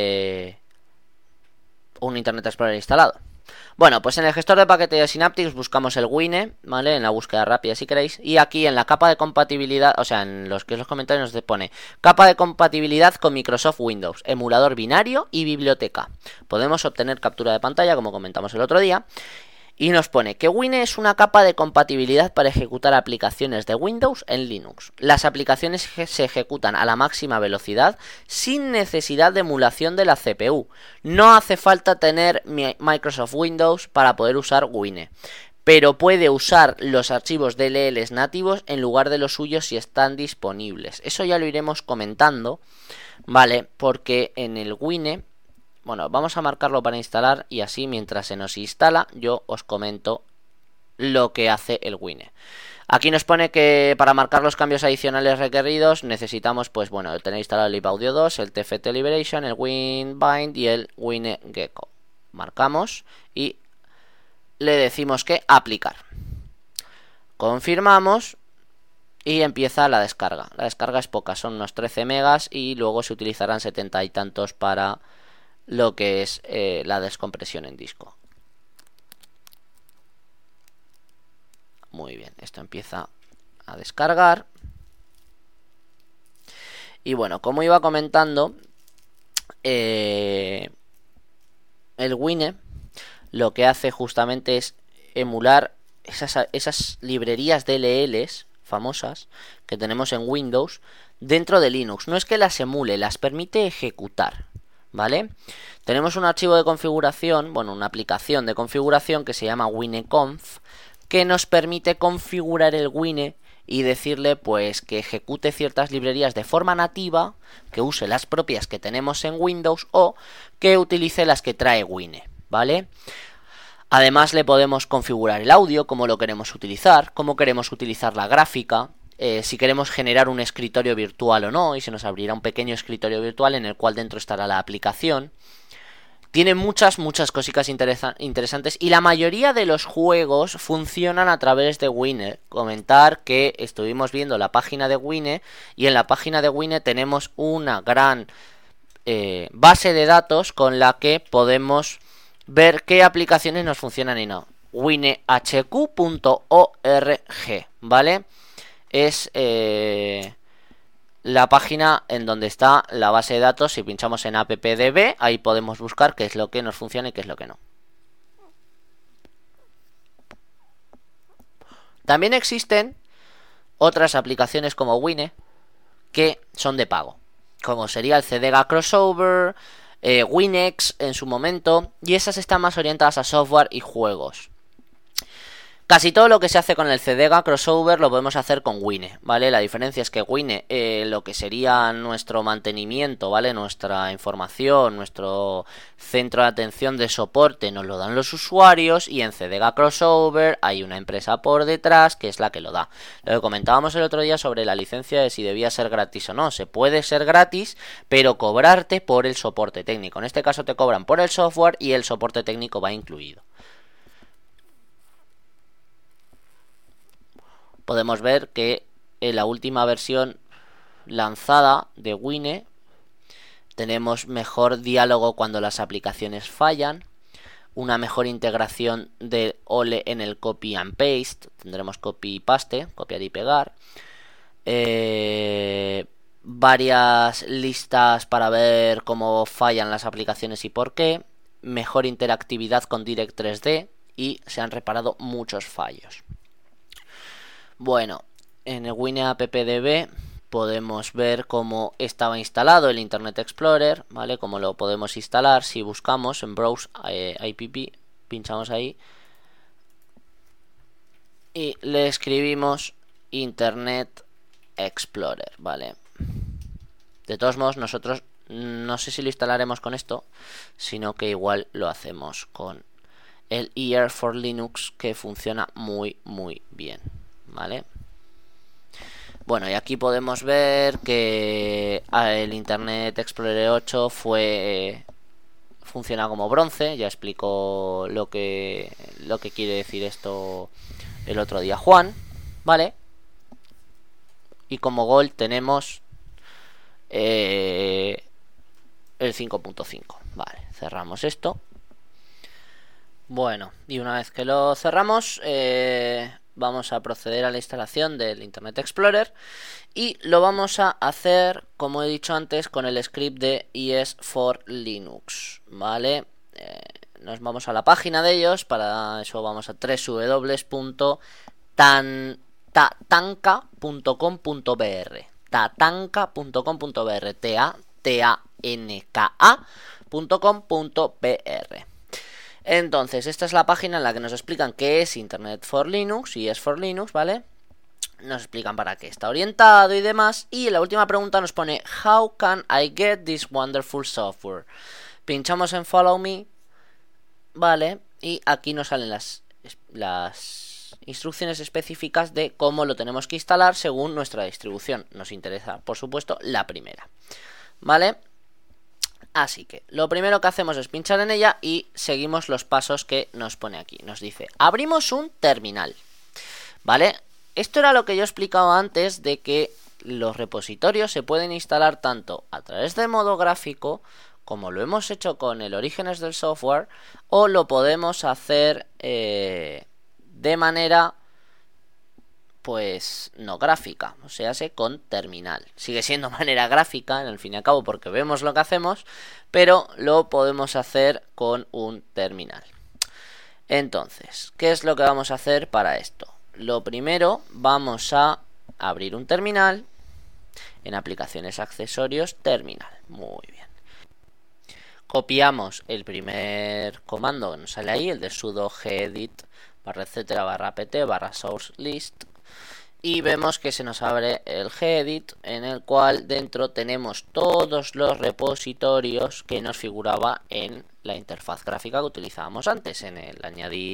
un Internet Explorer instalado. Bueno, pues en el gestor de paquete de Synaptics buscamos el Wine, ¿vale? En la búsqueda rápida si queréis. Y aquí en la capa de compatibilidad, o sea, en los comentarios nos pone capa de compatibilidad con Microsoft Windows, emulador binario y biblioteca. Podemos obtener captura de pantalla, como comentamos el otro día. Y nos pone que Wine es una capa de compatibilidad para ejecutar aplicaciones de Windows en Linux. Las aplicaciones se ejecutan a la máxima velocidad sin necesidad de emulación de la CPU. No hace falta tener Microsoft Windows para poder usar Wine, pero puede usar los archivos DLLs nativos en lugar de los suyos si están disponibles. Eso ya lo iremos comentando, ¿vale? Porque en el Wine... Bueno, vamos a marcarlo para instalar y así mientras se nos instala yo os comento lo que hace el Wine. Aquí nos pone que para marcar los cambios adicionales requeridos necesitamos, pues bueno, tener instalado el libaudio 2, el TFT Liberation, el WinBind y el WineGecko. Marcamos y le decimos que aplicar. Confirmamos y empieza la descarga. La descarga es poca, son unos 13 megas y luego se utilizarán 70 y tantos para lo que es la descompresión en disco. Muy bien, esto empieza a descargar. Y bueno, como iba comentando, el Wine lo que hace justamente es emular esas librerías DLLs famosas que tenemos en Windows dentro de Linux. No es que las emule, las permite ejecutar, ¿vale? Tenemos un archivo de configuración, bueno, una aplicación de configuración que se llama WineConf, que nos permite configurar el Wine y decirle pues que ejecute ciertas librerías de forma nativa, que use las propias que tenemos en Windows o que utilice las que trae Wine, ¿vale? Además le podemos configurar el audio, cómo lo queremos utilizar, cómo queremos utilizar la gráfica, si queremos generar un escritorio virtual o no, y se nos abrirá un pequeño escritorio virtual en el cual dentro estará la aplicación. Tiene muchas cositas interesantes y la mayoría de los juegos funcionan a través de Wine. Comentar que estuvimos viendo la página de Wine y en la página de Wine tenemos una gran base de datos con la que podemos ver qué aplicaciones nos funcionan y no. winehq.org, ¿vale? Es la página en donde está la base de datos. Si pinchamos en appdb, ahí podemos buscar qué es lo que nos funciona y qué es lo que no. También existen otras aplicaciones como Wine que son de pago, como sería el CDGA Crossover, Winex en su momento, y esas están más orientadas a software y juegos. Casi todo lo que se hace con el CDGA Crossover lo podemos hacer con Wine, ¿vale? La diferencia es que Wine, lo que sería nuestro mantenimiento, ¿vale? Nuestra información, nuestro centro de atención de soporte nos lo dan los usuarios, y en CDGA Crossover hay una empresa por detrás que es la que lo da. Lo que comentábamos el otro día sobre la licencia de si debía ser gratis o no. Se puede ser gratis, pero cobrarte por el soporte técnico. En este caso te cobran por el software y el soporte técnico va incluido. Podemos ver que en la última versión lanzada de Wine tenemos mejor diálogo cuando las aplicaciones fallan, una mejor integración de OLE en el copy and paste, tendremos copy y paste, copiar y pegar, varias listas para ver cómo fallan las aplicaciones y por qué, mejor interactividad con Direct 3D y se han reparado muchos fallos. Bueno, en el Wine appdb podemos ver cómo estaba instalado el Internet Explorer, ¿vale? Cómo lo podemos instalar si buscamos en Browse IPP, pinchamos ahí y le escribimos Internet Explorer, ¿vale? De todos modos, nosotros no sé si lo instalaremos con esto, sino que igual lo hacemos con el ER for Linux, que funciona muy bien, ¿vale? Bueno, y aquí podemos ver que el Internet Explorer 8 funciona como bronce. Ya explicó lo que quiere decir esto el otro día Juan, ¿vale? Y como Gold tenemos el 5.5. Vale, cerramos esto. Bueno, y una vez que lo cerramos, vamos a proceder a la instalación del Internet Explorer y lo vamos a hacer, como he dicho antes, con el script de ES for Linux, ¿vale? nos vamos a la página de ellos. Para eso vamos a www.tatanka.com.br. tatanka.com.br. tanka.com.br. Entonces, esta es la página en la que nos explican qué es Internet for Linux y es for Linux, ¿vale? Nos explican para qué está orientado y demás. Y en la última pregunta nos pone: How can I get this wonderful software? Pinchamos en Follow Me, ¿vale? Y aquí nos salen las instrucciones específicas de cómo lo tenemos que instalar según nuestra distribución. Nos interesa, por supuesto, la primera, ¿vale? Así que lo primero que hacemos es pinchar en ella y seguimos los pasos que nos pone aquí. Nos dice: abrimos un terminal, ¿vale? Esto era lo que yo he explicado antes, de que los repositorios se pueden instalar tanto a través de modo gráfico, como lo hemos hecho con el Orígenes del Software, o lo podemos hacer de manera pues no gráfica, o sea, con terminal. Sigue siendo manera gráfica, en el fin y al cabo, porque vemos lo que hacemos, pero lo podemos hacer con un terminal. Entonces, ¿qué es lo que vamos a hacer para esto? Lo primero, vamos a abrir un terminal en aplicaciones, accesorios, terminal. Muy bien. Copiamos el primer comando que nos sale ahí, el de sudo gedit /etc/pt /source/list, y vemos que se nos abre el gedit, en el cual dentro tenemos todos los repositorios que nos figuraba en la interfaz gráfica que utilizábamos antes, en el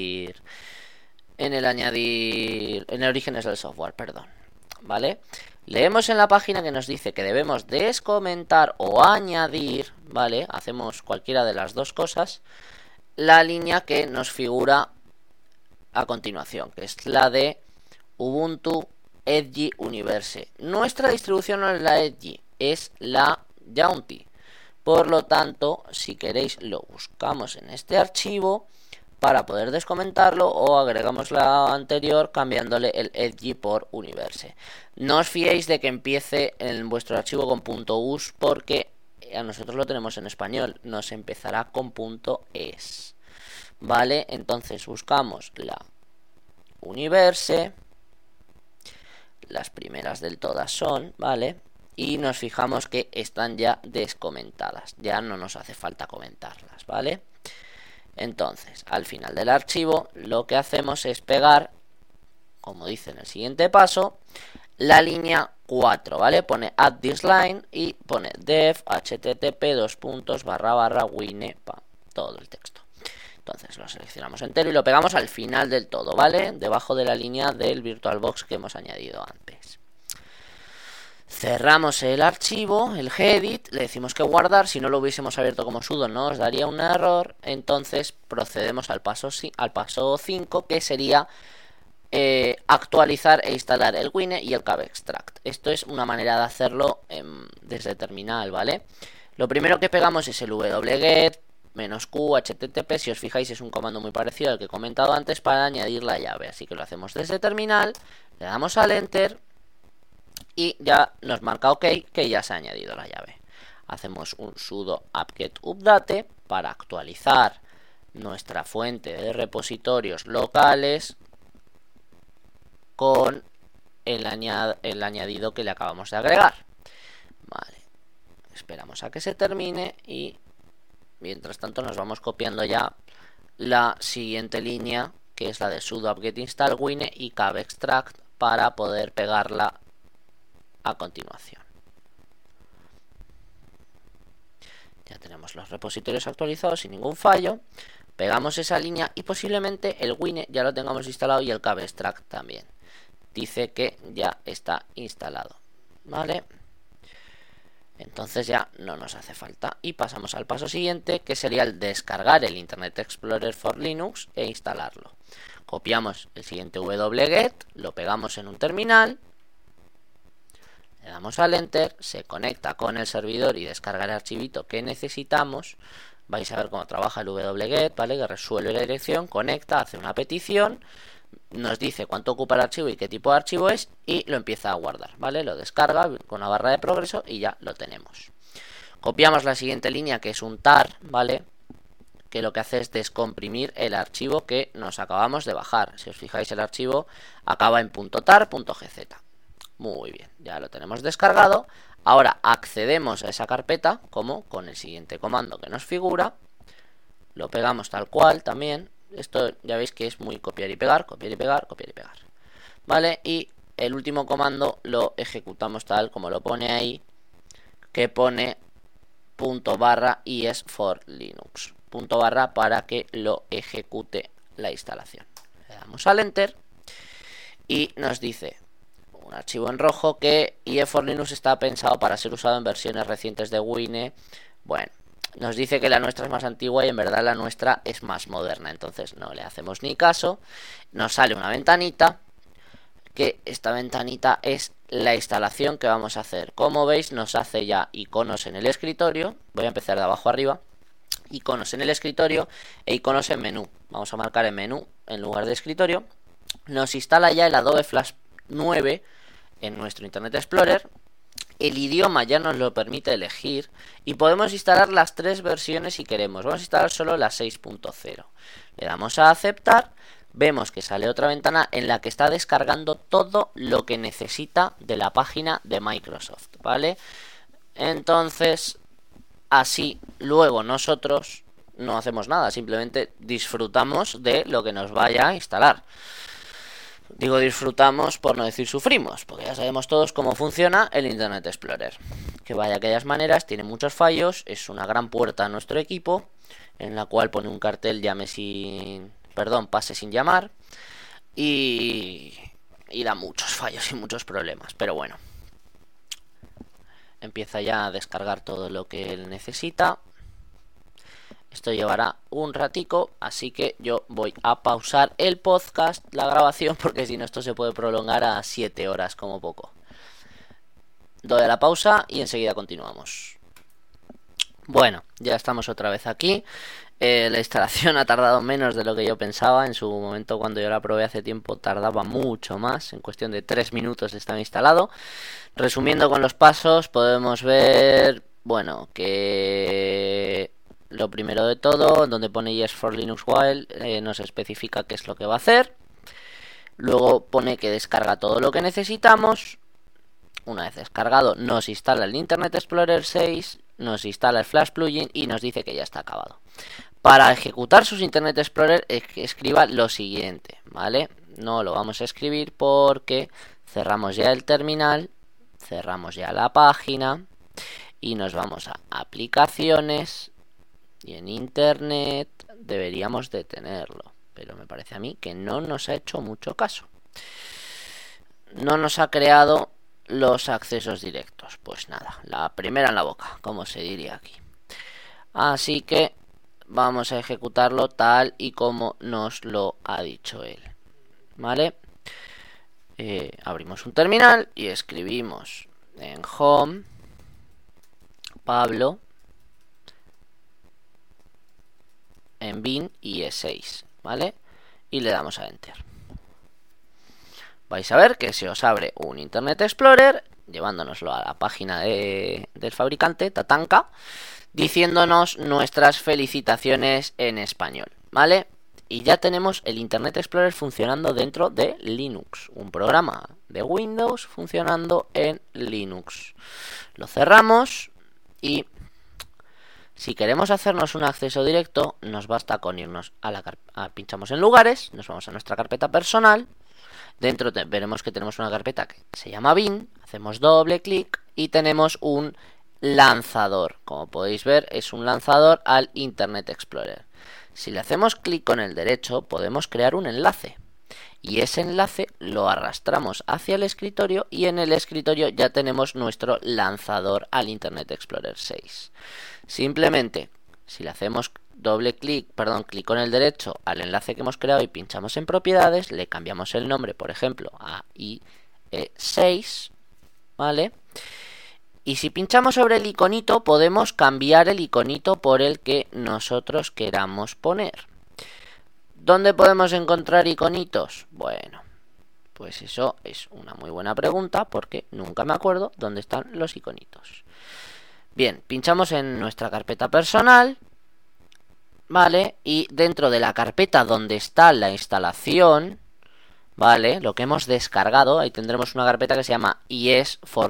Orígenes del Software, perdón, ¿vale? Leemos en la página que nos dice que debemos descomentar o añadir, ¿vale? Hacemos cualquiera de las dos cosas, la línea que nos figura a continuación, que es la de Ubuntu Edge Universe. Nuestra distribución no es la Edge, es la Jaunty. Por lo tanto, si queréis, lo buscamos en este archivo para poder descomentarlo, o agregamos la anterior cambiándole el Edge por Universe. No os fiéis de que empiece en vuestro archivo con .us, porque a nosotros lo tenemos en español, nos empezará con .es, ¿vale? Entonces buscamos la Universe, las primeras del todas son, ¿vale? Y nos fijamos que están ya descomentadas, ya no nos hace falta comentarlas, ¿vale? Entonces, al final del archivo, lo que hacemos es pegar, como dice en el siguiente paso, la línea 4, ¿vale? Pone add this line y pone dev http://wine, todo el texto. Entonces lo seleccionamos entero y lo pegamos al final del todo, ¿vale? Debajo de la línea del VirtualBox que hemos añadido antes. Cerramos el archivo, el gedit, le decimos que guardar. Si no lo hubiésemos abierto como sudo nos daría un error. Entonces procedemos al paso 5, que sería actualizar e instalar el Wine y el kbextract. Esto es una manera de hacerlo desde terminal, ¿vale? Lo primero que pegamos es el wget -q http. Si os fijáis, es un comando muy parecido al que he comentado antes para añadir la llave. Así que lo hacemos desde terminal, le damos al enter y ya nos marca OK, que ya se ha añadido la llave. Hacemos un sudo apt-get update para actualizar nuestra fuente de repositorios locales con el añadido que le acabamos de agregar. Vale, esperamos a que se termine y mientras tanto nos vamos copiando ya la siguiente línea, que es la de sudo apt-get install wine y kbextract, para poder pegarla a continuación. Ya tenemos los repositorios actualizados sin ningún fallo. Pegamos esa línea y posiblemente el wine ya lo tengamos instalado y el kbextract también. Dice que ya está instalado, ¿vale? Entonces ya no nos hace falta y pasamos al paso siguiente, que sería el descargar el Internet Explorer for Linux e instalarlo. Copiamos el siguiente wget, lo pegamos en un terminal, le damos al enter, se conecta con el servidor y descarga el archivito que necesitamos. Vais a ver cómo trabaja el wget, ¿vale? Que resuelve la dirección, conecta, hace una petición, nos dice cuánto ocupa el archivo y qué tipo de archivo es y lo empieza a guardar, ¿vale? Lo descarga con una barra de progreso y ya lo tenemos. Copiamos la siguiente línea, que es un tar, ¿vale? que lo que hace es descomprimir el archivo que nos acabamos de bajar. Si os fijáis, el archivo acaba en .tar.gz. Muy bien, ya lo tenemos descargado. Ahora accedemos a esa carpeta, como con el siguiente comando que nos figura. Lo pegamos tal cual también. Esto ya veis que es muy copiar y pegar, copiar y pegar, copiar y pegar. ¿Vale? Y el último comando lo ejecutamos tal como lo pone ahí, que pone /, y es for Linux. /, para que lo ejecute la instalación. Le damos al enter y nos dice un archivo en rojo que IE for Linux está pensado para ser usado en versiones recientes de Wine. Bueno, nos dice que la nuestra es más antigua y en verdad la nuestra es más moderna, entonces no le hacemos ni caso. Nos sale una ventanita, que esta ventanita es la instalación que vamos a hacer. Como veis, nos hace ya iconos en el escritorio. Voy a empezar de abajo arriba. Iconos en el escritorio e iconos en menú. Vamos a marcar en menú en lugar de escritorio. Nos instala ya el Adobe Flash 9 en nuestro Internet Explorer. El idioma ya nos lo permite elegir y podemos instalar las 3 versiones si queremos. Vamos a instalar solo la 6.0. Le damos a aceptar. Vemos que sale otra ventana en la que está descargando todo lo que necesita de la página de Microsoft, ¿vale? Entonces, así luego nosotros no hacemos nada, simplemente disfrutamos de lo que nos vaya a instalar. Digo disfrutamos por no decir sufrimos, porque ya sabemos todos cómo funciona el Internet Explorer. Que vaya de aquellas maneras, tiene muchos fallos, es una gran puerta a nuestro equipo, en la cual pone un cartel pase sin llamar, y da muchos fallos y muchos problemas, pero bueno. Empieza ya a descargar todo lo que él necesita. Esto llevará un ratico, así que yo voy a pausar el podcast, la grabación, porque si no esto se puede prolongar a 7 horas como poco. Doy a la pausa y enseguida continuamos. Bueno, ya estamos otra vez aquí. La instalación ha tardado menos de lo que yo pensaba. En su momento, cuando yo la probé hace tiempo, tardaba mucho más. En cuestión de 3 minutos estaba instalado. Resumiendo con los pasos, podemos ver, bueno, que lo primero de todo, donde pone Yes for Linux While, nos especifica qué es lo que va a hacer. Luego pone que descarga todo lo que necesitamos. Una vez descargado, nos instala el Internet Explorer 6, nos instala el Flash Plugin y nos dice que ya está acabado. Para ejecutar sus Internet Explorer, escriba lo siguiente, ¿vale? No lo vamos a escribir porque cerramos ya el terminal, cerramos ya la página y nos vamos a aplicaciones, y en Internet deberíamos de tenerlo, pero me parece a mí que no nos ha hecho mucho caso. No nos ha creado los accesos directos. Pues nada, la primera en la boca, como se diría aquí. Así que vamos a ejecutarlo tal y como nos lo ha dicho él, ¿vale? Abrimos un terminal y escribimos en Home Pablo en bin IE6, ¿vale? Y le damos a Enter. Vais a ver que se os abre un Internet Explorer, llevándonoslo a la página del fabricante, Tatanka, diciéndonos nuestras felicitaciones en español, ¿vale? Y ya tenemos el Internet Explorer funcionando dentro de Linux, un programa de Windows funcionando en Linux. Lo cerramos y si queremos hacernos un acceso directo, nos basta con irnos pinchamos en lugares, nos vamos a nuestra carpeta personal. Dentro veremos que tenemos una carpeta que se llama bin, hacemos doble clic y tenemos un lanzador. Como podéis ver, es un lanzador al Internet Explorer. Si le hacemos clic con el derecho, podemos crear un enlace. Y ese enlace lo arrastramos hacia el escritorio y en el escritorio ya tenemos nuestro lanzador al Internet Explorer 6. Simplemente, si le hacemos clic con el derecho al enlace que hemos creado y pinchamos en propiedades, le cambiamos el nombre, por ejemplo, a IE6, ¿vale? Y si pinchamos sobre el iconito, podemos cambiar el iconito por el que nosotros queramos poner. ¿Dónde podemos encontrar iconitos? Bueno, pues eso es una muy buena pregunta porque nunca me acuerdo dónde están los iconitos. Bien, pinchamos en nuestra carpeta personal. ¿vale? Y dentro de la carpeta donde está la instalación, ¿vale? Lo que hemos descargado, ahí tendremos una carpeta que se llama IES for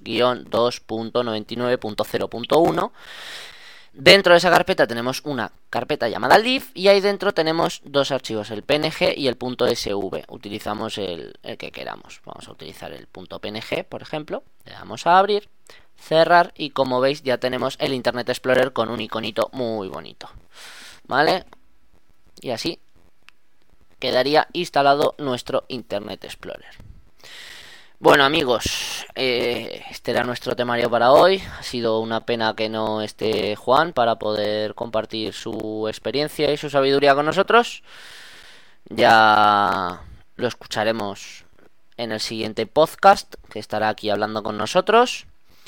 Linux-2.99.0.1. Dentro de esa carpeta tenemos una carpeta llamada lib y ahí dentro tenemos dos archivos, el PNG y el .sv. Utilizamos el que queramos. Vamos a utilizar el .png, por ejemplo. Le damos a abrir, cerrar y como veis ya tenemos el Internet Explorer con un iconito muy bonito, ¿vale? Y así quedaría instalado nuestro Internet Explorer. Bueno, amigos, este era nuestro temario para hoy. Ha sido una pena que no esté Juan para poder compartir su experiencia y su sabiduría con nosotros. Ya lo escucharemos en el siguiente podcast, que estará aquí hablando con nosotros.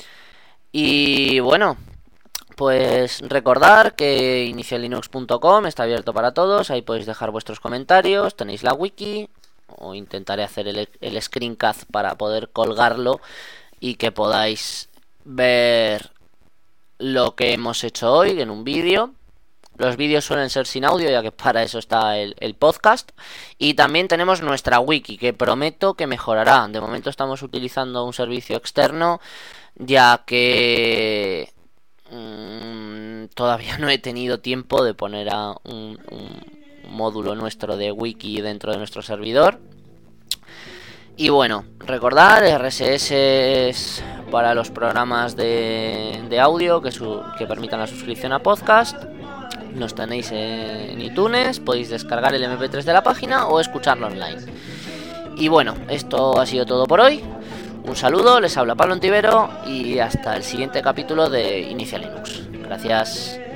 Y bueno, pues recordar que inicialinux.com está abierto para todos. Ahí podéis dejar vuestros comentarios, tenéis la wiki, o intentaré hacer el screencast para poder colgarlo y que podáis ver lo que hemos hecho hoy en un vídeo. Los vídeos suelen ser sin audio, ya que para eso está el podcast. Y también tenemos nuestra wiki, que prometo que mejorará. De momento estamos utilizando un servicio externo, ya que todavía no he tenido tiempo de poner a un módulo nuestro de wiki dentro de nuestro servidor. Y bueno, recordar, RSS es para los programas de audio que permitan la suscripción a podcast. Nos tenéis en iTunes, podéis descargar el MP3 de la página o escucharlo online. Y bueno, esto ha sido todo por hoy. Un saludo, les habla Pablo Ontivero y hasta el siguiente capítulo de Inicia Linux. Gracias.